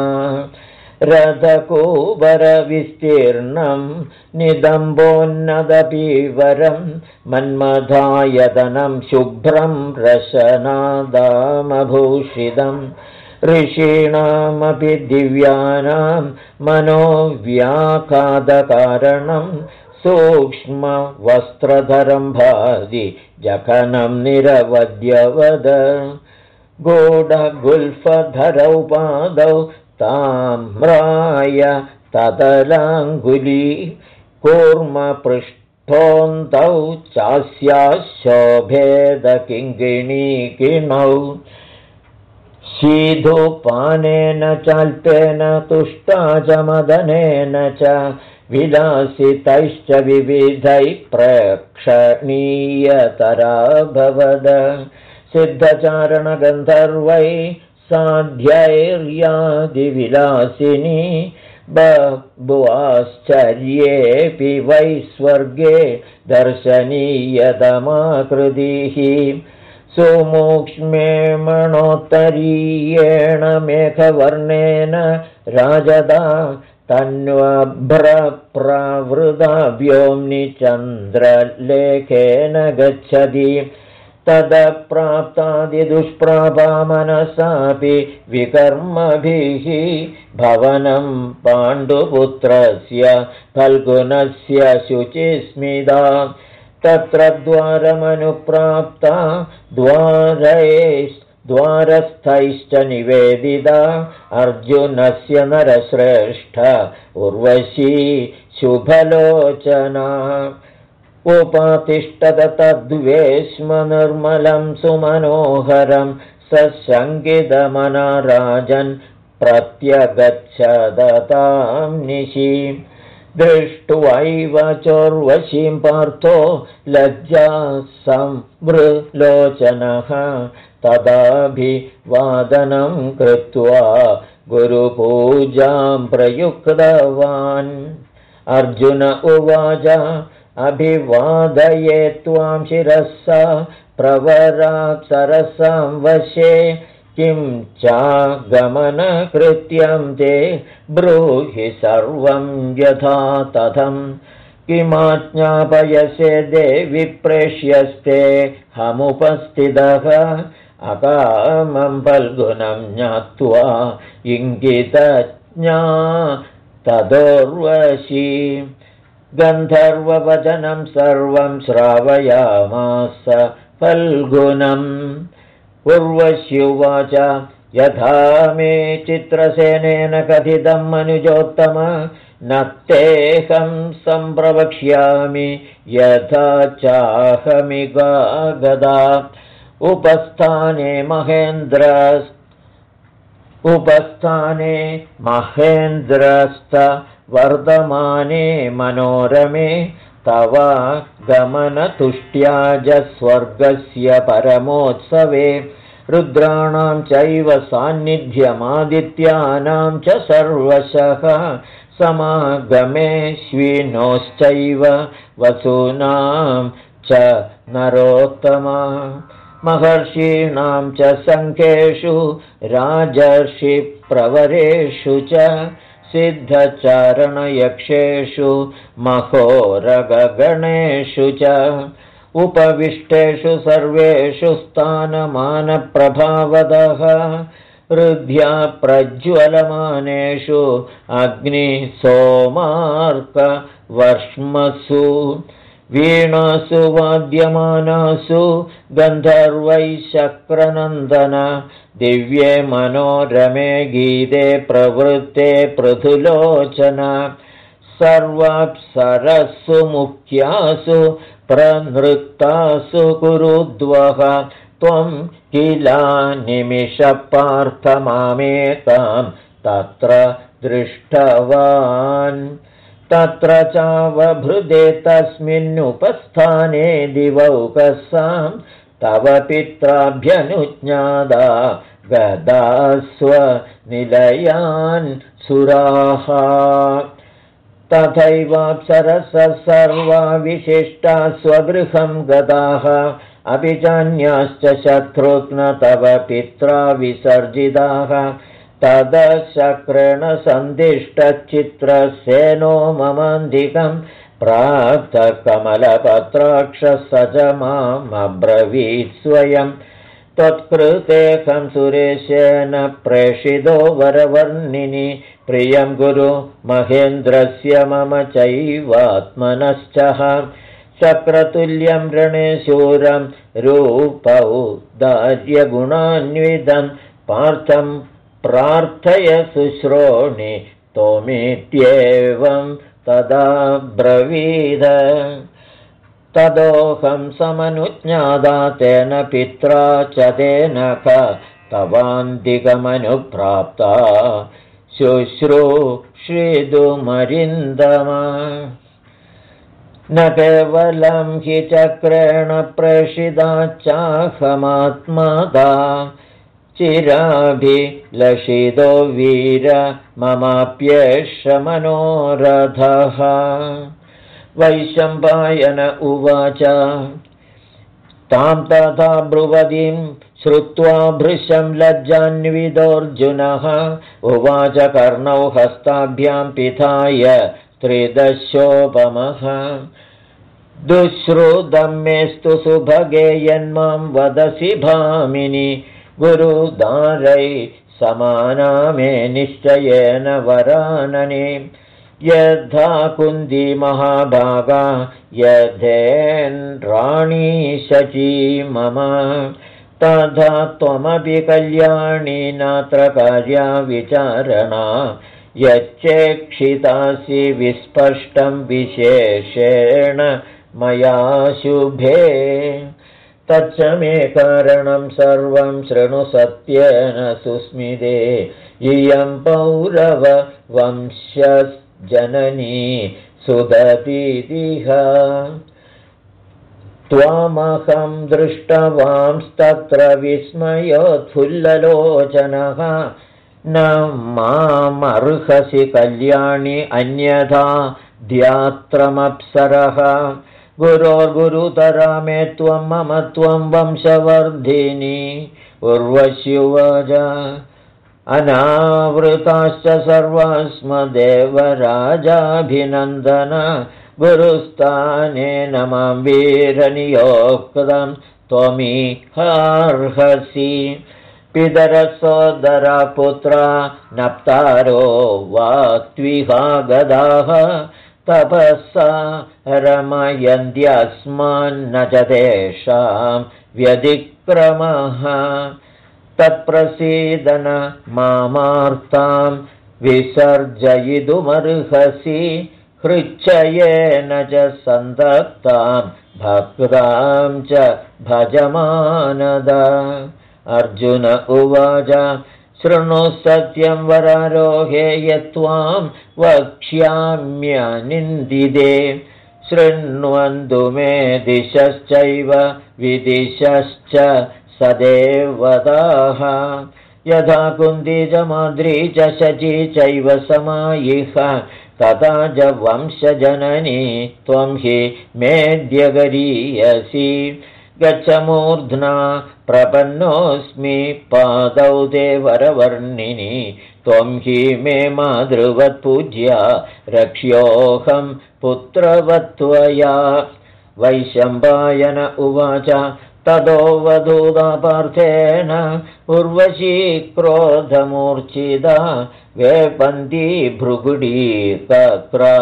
रथकुबरविस्तीर्णं निदम्बोन्नदपीवरं मन्मथायतनं शुभ्रं रशनादामभूषितम् ऋषीणामपि दिव्यानां मनोव्याखादकारणं सूक्ष्मवस्त्रधरं भाति जखनं निरवद्यवद गूढगुल्फधरौ पादौ ताम्राय ततलाङ्गुली कूर्मपृष्ठोऽन्तौ चास्याः शोभेदकिङ्किणीकिणौ शीधुपानेन चाल्पेन तुष्टा च मदनेन च विलासितैश्च विविधैः प्रेक्षणीयतरा भवद सिद्धचारणगन्धर्वैः साध्यैर्यादिविलासिनी बभुवाश्चर्येऽपि वै स्वर्गे दर्शनीयतमाकृतिः सुमूक्ष्मेमणोत्तरीयेण मेघवर्णेन राजदा तन्वभ्रप्रावृता व्योम्नि चन्द्रलेखेन गच्छति तदप्राप्तादिदुष्प्रापा मनसापि विकर्मभिः भवनं पाण्डुपुत्रस्य फल्गुनस्य शुचिस्मिता तत्र द्वारमनुप्राप्ता द्वारस्थैश्च निवेदिता अर्जुनस्य नरश्रेष्ठ उर्वशी शुभलोचना उपातिष्ठत तद्वेश्म निर्मलं सुमनोहरं सशङ्कितमना राजन् प्रत्यगच्छदतां निशीं दृष्ट्वैव चोर्वशीं पार्थो लज्जा संवृलोचनः तदाभिवादनं कृत्वा गुरुपूजां प्रयुक्तवान् अर्जुन उवाच अभिवादये त्वां शिरसा प्रवराप्सरसां वशे किं चागमनकृत्यं ते ब्रूहि सर्वं यथा तथं किमाज्ञापयसे देवि प्रेष्यस्ते हमुपस्थितः अकामं फल्गुनं ज्ञात्वा इङ्गितज्ञा तदोर्वशी गन्धर्ववचनं सर्वं श्रावयामास फल्गुनम् उर्वश्युवाच यथा मे चित्रसेनेन कथितं मनुजोत्तम न तेऽहं सम्प्रवक्ष्यामि यथा चाहमिगागदा उपस्थाने महेन्द्रस्त वर्धमाने मनोरमे तव गमनतुष्ट्याज स्वर्गस्य परमोत्सवे रुद्राणां चैव सान्निध्यमादित्यानां च सर्वशः समागमेश्विनोश्चैव वसूनां च नरोत्तमा महर्षीणां च सङ्ख्येषु राजर्षिप्रवरेषु च सिद्धचारणयक्षेषु महोरगगणेषु च उपविष्टेषु सर्वेषु स्थानमानप्रभावदः हृद्या प्रज्वलमानेषु अग्निसोमार्कवर्ष्मसु वीणासु वाद्यमानासु गन्धर्वैशक्रनन्दन दिव्ये मनोरमे गीते प्रवृत्ते पृथुलोचन सर्वाप्सरस्सु मुख्यासु प्रनृत्तासु कुरुद्वः त्वं किला निमिषपार्थमामेतां तत्र दृष्टवान् तत्र चावभृदे तस्मिन्नुपस्थाने दिवौकसां तव पित्राभ्यनुज्ञादा गदास्वनिलयान् सुराः तथैवाप्सरसः सर्वा विशिष्टा स्वगृहं गताः अपि चान्याश्च शत्रुघ्न तव पित्रा विसर्जिताः तदशक्रेण सन्दिष्टचित्रसेनो ममान्धिकं प्राप्तकमलपत्राक्षः स च मामब्रवीत् स्वयं त्वत्कृतेऽहं सुरेशेन प्रेषितो वरवर्णिनि प्रियं गुरु महेन्द्रस्य मम चैवात्मनश्चः शक्रतुल्यं रणे शूरं रूपौ दार्यगुणान्वितं पार्थं प्रार्थय शुश्रोणि तोमित्येवं तदा ब्रवीद तदोऽहं समनुज्ञादा तेन पित्रा च तेन तवान्तिकमनुप्राप्ता शुश्रूषितुमरिन्दमा न केवलं हि चक्रेण प्रेषिता चाहमात्मादा चिराभिलषितो वीर ममाप्येष मनोरथः वैशम्पायन उवाच तां तथा ब्रुवतीं श्रुत्वा भृशं लज्जान्वितोऽर्जुनः उवाच कर्णौ हस्ताभ्यां पिधाय त्रिदशोपमः दुश्रुतं मेस्तु सुभगे यन्मां वदसि भामिनि गुरुदारै समाना मे निश्चयेन वरानने यथा कुन्दी महाभागा यथेन्द्राणी शची मम तथा त्वमपि कल्याणी नात्र कार्या विचारणा यच्चेक्षितासि विस्पष्टं विशेषेण मया शुभे तच्च मे कारणं सर्वं शृणु सत्येन सुस्मिते इयं पौरववंशजननी सुदतीतिह त्वामहं दृष्टवांस्तत्र विस्मयोत्फुल्ललोचनः न मामर्हसि कल्याणि अन्यथा ध्यात्रमप्सरः गुरोर्गुरुतरा मे त्वं मम त्वं वंशवर्धिनी उर्वश्युवाच अनावृताश्च सर्वास्मदेवराजाभिनन्दन गुरुस्थानेन मां वीरनियोक्तं त्वमिहार्हसि पितरसोदरपुत्रा नप्तारो वा त्विहागदाः तपसा रमयन्त्यस्मान्न च तेषां व्यतिक्रमः तत्प्रसीदन मामार्तां विसर्जयितुमर्हसि हृच्छयेन च सन्तप्तां भक्तां च भजमानद अर्जुन उवाच शृणु सत्यं वरारोहे यत्त्वां वक्ष्याम्यनिन्दिते शृण्वन्तु मे दिशश्चैव विदिशश्च सदेवताः यथा कुन्ती च माद्री च शची चैव समायिह तथा च वंशजननी त्वं हि मेद्यगरीयसि गच्छ मूर्ध्ना प्रपन्नोऽस्मि पादौ ते वरवर्णिनि त्वं हि मे मातृवत्पूज्या रक्ष्योऽहं पुत्रवत्त्वया वैशम्पायन उवाच ततो वधूता पार्थेन उर्वशी क्रोधमूर्च्छिता वेपन्ती भृगुडी तत्रा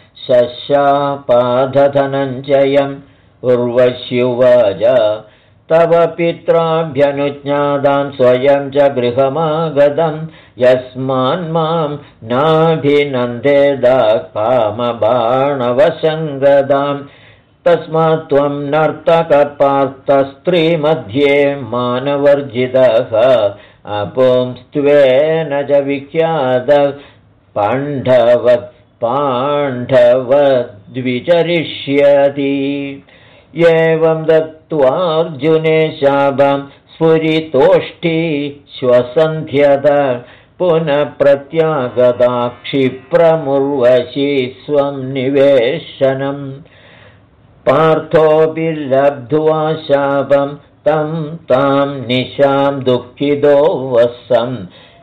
शशापाधधनञ्जयम् उर्वश्युवाच तव पित्राभ्यनुज्ञातां स्वयं च गृहमागतं यस्मान्मां नाभिनन्देद कामबाणवशङ्गदां तस्मात् त्वं नर्तकपार्थस्त्रीमध्ये मानवर्जितः अपुंस्त्वेन च विख्यातः पाण्डवद्विचरिष्यति एवं दत्त्वार्जुने शापं स्फुरितोष्ठी श्वसन्ध्यत पुनः प्रत्यागता क्षिप्रमुर्वशी स्वं निवेशनम् पार्थोऽपि लब्ध्वा शापं तं तां निशां दुःखितो वसं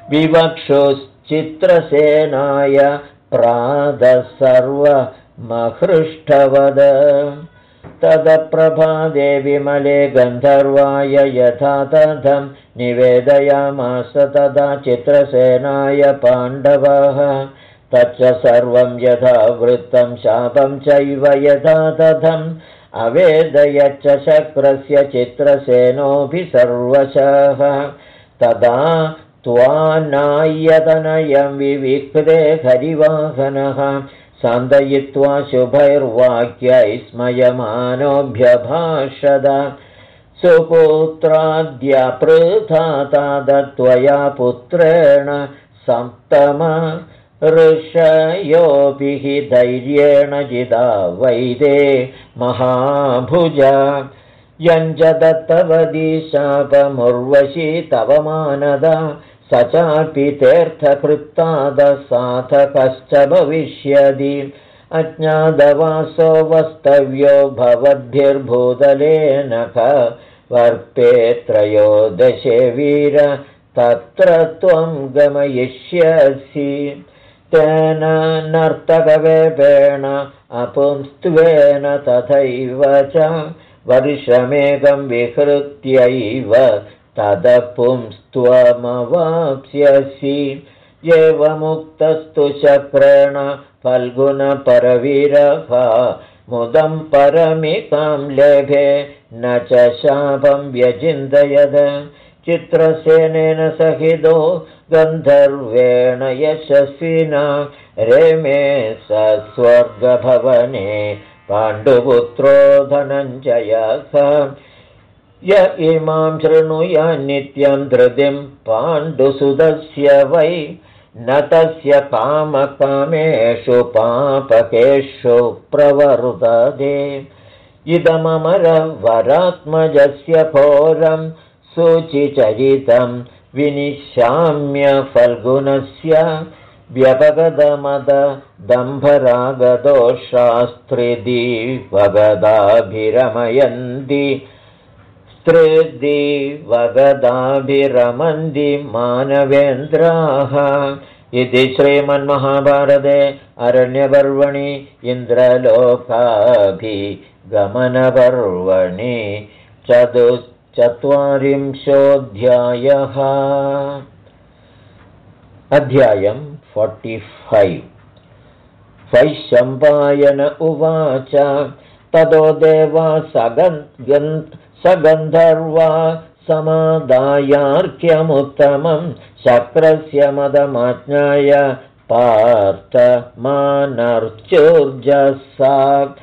विवक्षुश्चित्रसेनाय प्रातः सर्वमहृष्टवद तदप्रभाते विमले गन्धर्वाय यथा तथं निवेदयामास तदा चित्रसेनाय पाण्डवः तच्च सर्वं यथा वृत्तं शापं चैव यथा तथम् अवेदयच्च शक्रस्य चित्रसेनोऽपि सर्वशः तदा त्वानायतनयं विविक्ते हरिवाहनः सान्दयित्वा शुभैर्वाक्यैः स्मयमानोऽभ्यभाषद सुपुत्राद्यपृथा दत्त्वया पुत्रेण सप्तम ऋषयोऽपि हि धैर्येण जिता वैदे महाभुज यञ्च दत्तवती शापमुर्वशी तव मानद स चापि तीर्थकृत्तादसाधकश्च भविष्यति अज्ञातवासो वस्तव्यो भवद्भिर्भूतलेन वर्पे त्रयोदशे वीर तत्र त्वं गमयिष्यसि तेन नर्तकवेपेण अपुंस्त्वेन तथैव च वर्षमेकं विहृत्यैव तदपुंस्त्वमवाप्स्यसि एवमुक्तस्तु शक्रेण फल्गुनपरवीरः मुदं परमिकां लेभे न च शापं व्यचिन्तयद चित्रसेनेन सहितो गन्धर्वेण यशस्विना रेमे स स्वर्गभवने पाण्डुपुत्रो धनञ्जयः य इमां शृणुया नित्यं धृतिं पाण्डुसुतस्य वै न तस्य कामकामेषु पापकेषु प्रवर्तते इदममरवरात्मजस्य घोरं शुचिचरितं विनिशाम्य फल्गुनस्य व्यपगदमदम्भरागदोषास्त्रिदिवगदाभिरमयन्ति स्त्रिदिवगदाभिरमन्ति मानवेन्द्राः इति श्रीमन्महाभारते अरण्यपर्वणि इन्द्रलोकाभिगमनपर्वणि 44. अध्यायं 45. वैशम्पायन उवाच ततो देवा सगन्धर्वा समादायार्घ्यमुत्तमं शक्रस्य मदमाज्ञाय पार्थमानर्चुर्जसा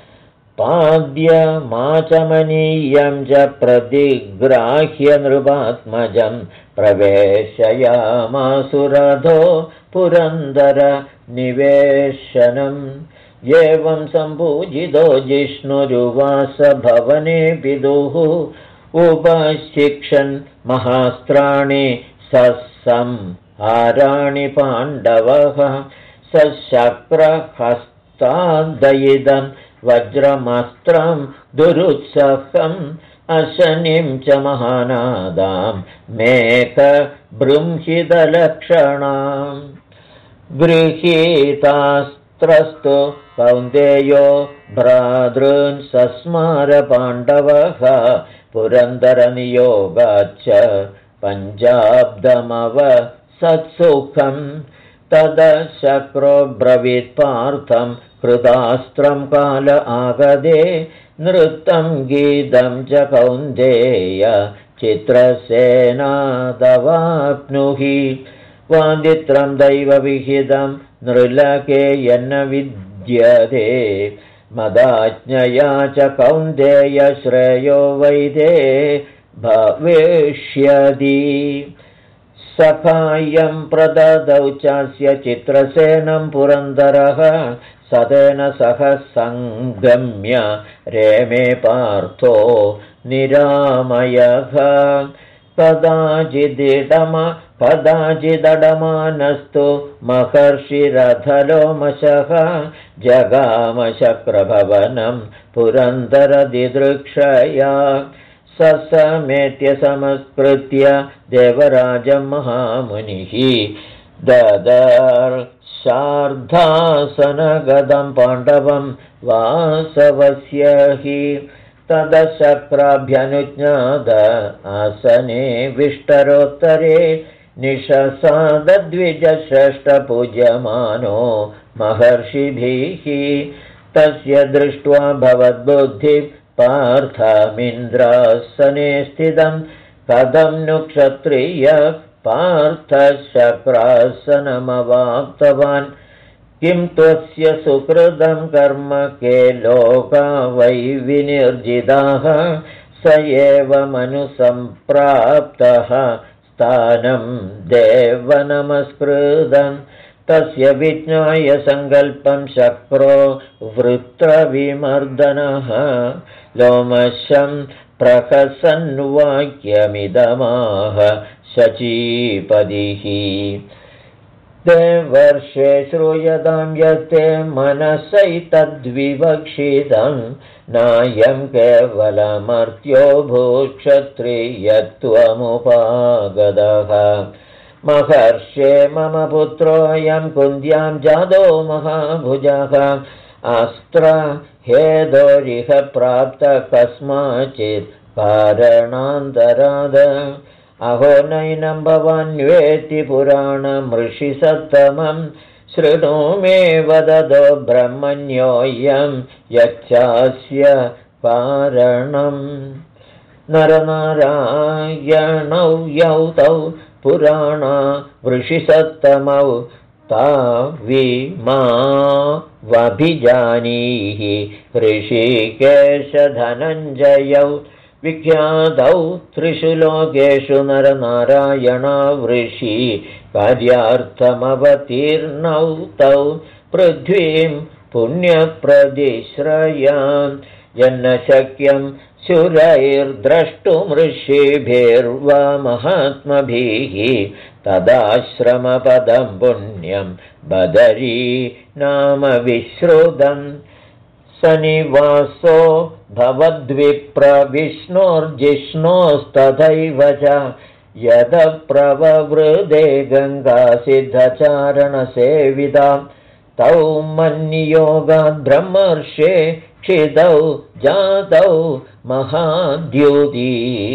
पाद्यमाचमनीयं च प्रतिग्राह्य नृपात्मजं प्रवेशयामासुरथो पुरन्दर निवेशनम् एवं सम्पूजितो जिष्णुरुवास भवने विदुः उपशिक्षन् महास्त्राणि ससंहाराणि पाण्डवः सशक्रहस्तादयिदं वज्रमस्त्रं दुरुत्सहम् अशनिं च महानादां मेकबृंहितलक्षणाम् गृहीतास्त्रस्तु कौन्तेयो भ्रातॄन् सस्मार पाण्डवः पुरन्दरनियोगाच्च पञ्चाब्दमवसत्सुखम् तदशक्रो ब्रवीत् पार्थं कृतास्त्रं काल आगदे नृत्तं गीतं च कौन्तेय चित्रसेनादवाप्नुहि वादित्रं दैवविहितं नृलके यन्न विद्यते मदाज्ञया च कौन्तेय श्रेयो वैदे भविष्यति सखायं प्रददौ चास्य चित्रसेनं पुरन्दरः सतेन सह सङ्गम्य रेमे पार्थो निरामयः कदाचिदडमानस्तु महर्षिरथलोमशः जगामशक्रभवनं पुरन्दरदिदृक्षया समेत्य समस्कृत्य देवराजं महामुनिः ददर्शार्धासनगदं पाण्डवं वासवस्य हि तदशक्राभ्यनुज्ञात आसने विष्टरोत्तरे निशसादद्विजश्रेष्ठपूज्यमानो महर्षिभिः तस्य दृष्ट्वा भवद्बुद्धिः पार्थमिन्द्रासने स्थितं कथं नु क्षत्रिय पार्थशक्रासनमवाप्तवान् किं त्वस्य सुकृतं कर्म के लोका वै विनिर्जिताः स एव मनुसम्प्राप्तः स्थानं देवनमस्कृतं तस्य विज्ञाय सङ्कल्पं शक्रो वृत्रविमर्दनः लोमशं प्रहसन्वाक्यमिदमाह शचीपतिः देवर्षे श्रूयतां यत्ते मनसैतद्विवक्षितं नायं केवलमर्त्यो भूक्षत्रियत्वमुपागतः महर्षे मम पुत्रोऽयं कुन्द्यां जातो महाभुजः अस्त्रहेदोरिह प्राप्त कस्माचित् कारणान्तराद अहो नैनं भवान्वेत्ति पुराणमृषिसत्तमं शृणु मे वदतो ब्रह्मण्योऽयं यच्चास्य कारणम् नरनारायणौ यौ तौ पुराणा वृषिसत्तमौ ताविमावभिजानीहि ऋषिकेशधनञ्जयौ विख्यातौ त्रिषु लोकेषु नरनारायणा वृषि कार्यार्थमवतीर्णौ तौ पृथ्वीं पुण्यप्रदिश्रयां यन्न शक्यं शूरैर्द्रष्टुमृषिभिर्वा महात्मभिः तदाश्रमपदं पुण्यं बदरी नाम विश्रुतं सनिवासो भवद्विप्रविष्णोर्जिष्णोस्तथैव च यदप्रववृदे गङ्गासिद्धचारणसेवितां तौ मन्नियोगाद् ब्रह्मर्षे क्षितौ जातौ महाद्युति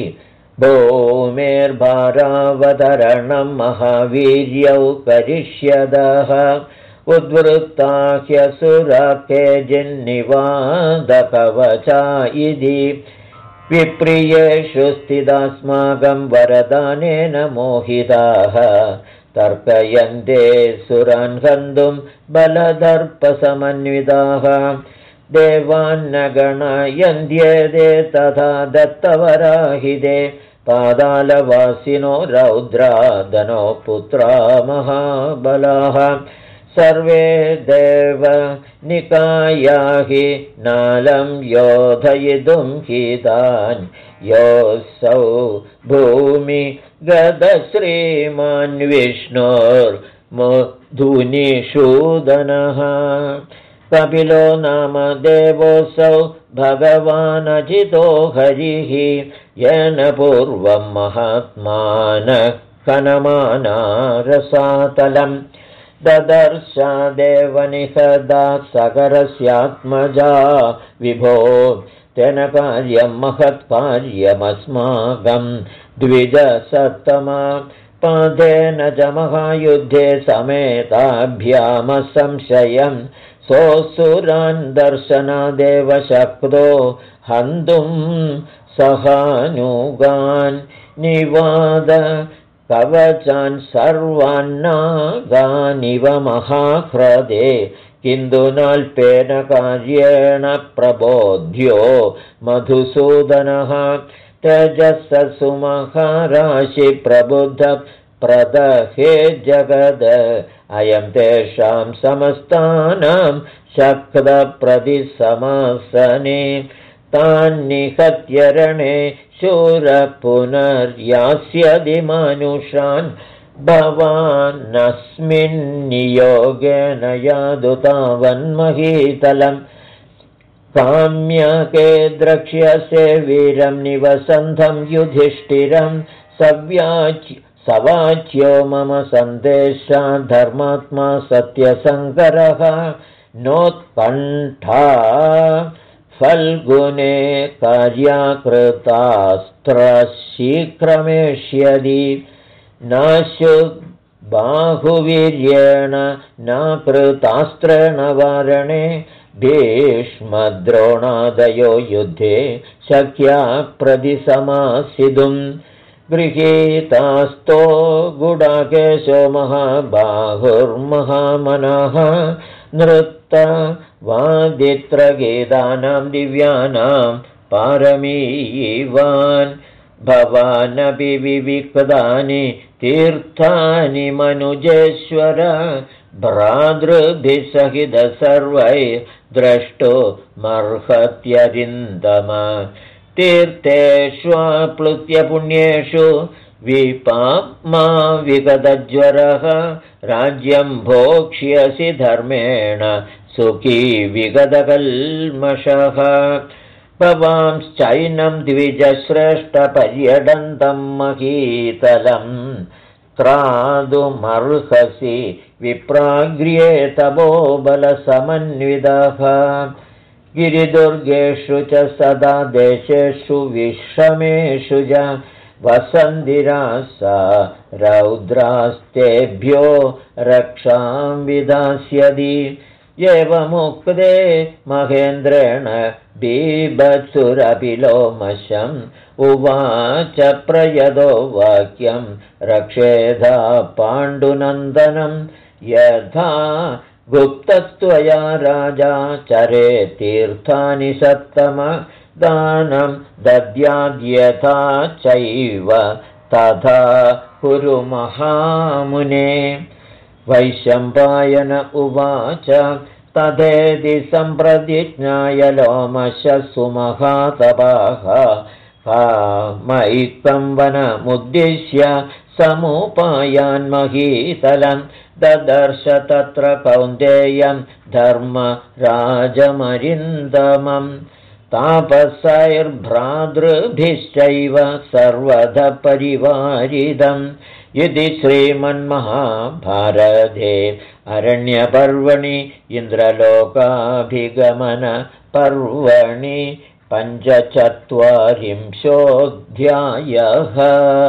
भूमेर्भारावतरणं महावीर्यौ करिष्यदः उद्वृत्ता ह्यसुरा केचिन्निवादकवचा इति विप्रियेषु स्थितास्माकं वरदानेन मोहिताः तर्कयन्ते सुरान् हन्तुं बलदर्पसमन्विताः देवान्न गणयन्त्येते तथा दत्तवराहिते पादालवासिनो रौद्रादनो पुत्रा महाबलाः सर्वे देवनिकाया हि नालं योधयितुं हितान् योऽसौ भूमि गतश्रीमान् विष्णोर्मधुनिषूदनः कपिलो नाम देवोऽसौ भगवानजितो हरिः येन पूर्वं महात्मानः खनमाना रसातलम् ददर्श देवनिषदा सकरस्यात्मजा विभो तेन कार्यं महत्कार्यमस्माकं द्विजसत्तमा पादेन च महायुद्धे समेताभ्यामसंशयं सोऽसुरान् दर्शनादेव शक्तो हन्तुं सहानुगान् निवाद कवचान् सर्वान्नागानिव महाह्रदे किन्तु नाल्पेन कार्येण प्रबोध्यो मधुसूदनः तेजस्सु महाराशि प्रबुद्ध प्रदहे जगद अयं तेषां समस्तानां शक्तप्रतिसमासने तान्निहत्य रणे शूरपुनर्यास्यदि मानुषान् भवानस्मिन्नियोगेन यादु तावन्महीतलम् काम्यके द्रक्ष्यसे वीरं निवसन्तं युधिष्ठिरं सवाच्यो मम सन्देशा धर्मात्मा सत्यसङ्करः नोत्कण्ठा फल्गुने कार्याकृतास्त्रशीघ्रमेष्यदि नाशुबाहुवीर्येण नाकृतास्त्रेण वारणे भीष्मद्रोणादयो युद्धे शक्या प्रतिसमासितुं गृहीतास्तो गुडाकेशो महाबाहुर्महामनः नृत्तवादित्रगीतानां दिव्यानां पारमीवान् भवानपि विविक्तानि तीर्थानि मनुजेश्वर भ्रातृभिः सहित सर्वैः द्रष्टुमर्हत्यरिन्दम तीर्थेष्वाप्लुत्य पुण्येषु विपाप्मा विगतज्वरः राज्यं भोक्ष्यसि धर्मेण सुखी विगतकल्मषः भवांश्चैनं द्विजश्रेष्ठपर्यटन्तं महीतलं त्रातुमर्हसि विप्राग्र्ये तपो बलसमन्वितः गिरिदुर्गेषु च सदा देशेषु विश्रमेषु च वसन्तिरासा रौद्रास्तेभ्यो रक्षां विधास्यति एवमुक्ते महेन्द्रेण बीभत्सुरपिलोमशम् उवाच प्रयदो वाक्यं रक्षेधा पाण्डुनन्दनं यथा गुप्तस्त्वया राजा चरे तीर्थानि सत्तम दानं दद्याद्यथा चैव तथा कुरु महामुने वैशम्पायन उवाच तथेति सम्प्रतिज्ञाय लोमशः सुमहातपाः कामैकं वनमुद्दिश्य समुपायान्महीतलं ददर्श तत्र कौन्तेयं धर्मराजमरिन्दमं तापसैर्भ्रातृभिश्चैव सर्वदा परिवारिदम् इति श्रीमन्महाभारते अरण्यपर्वणि इन्द्रलोकाभिगमनपर्वणि 45 अध्यायः।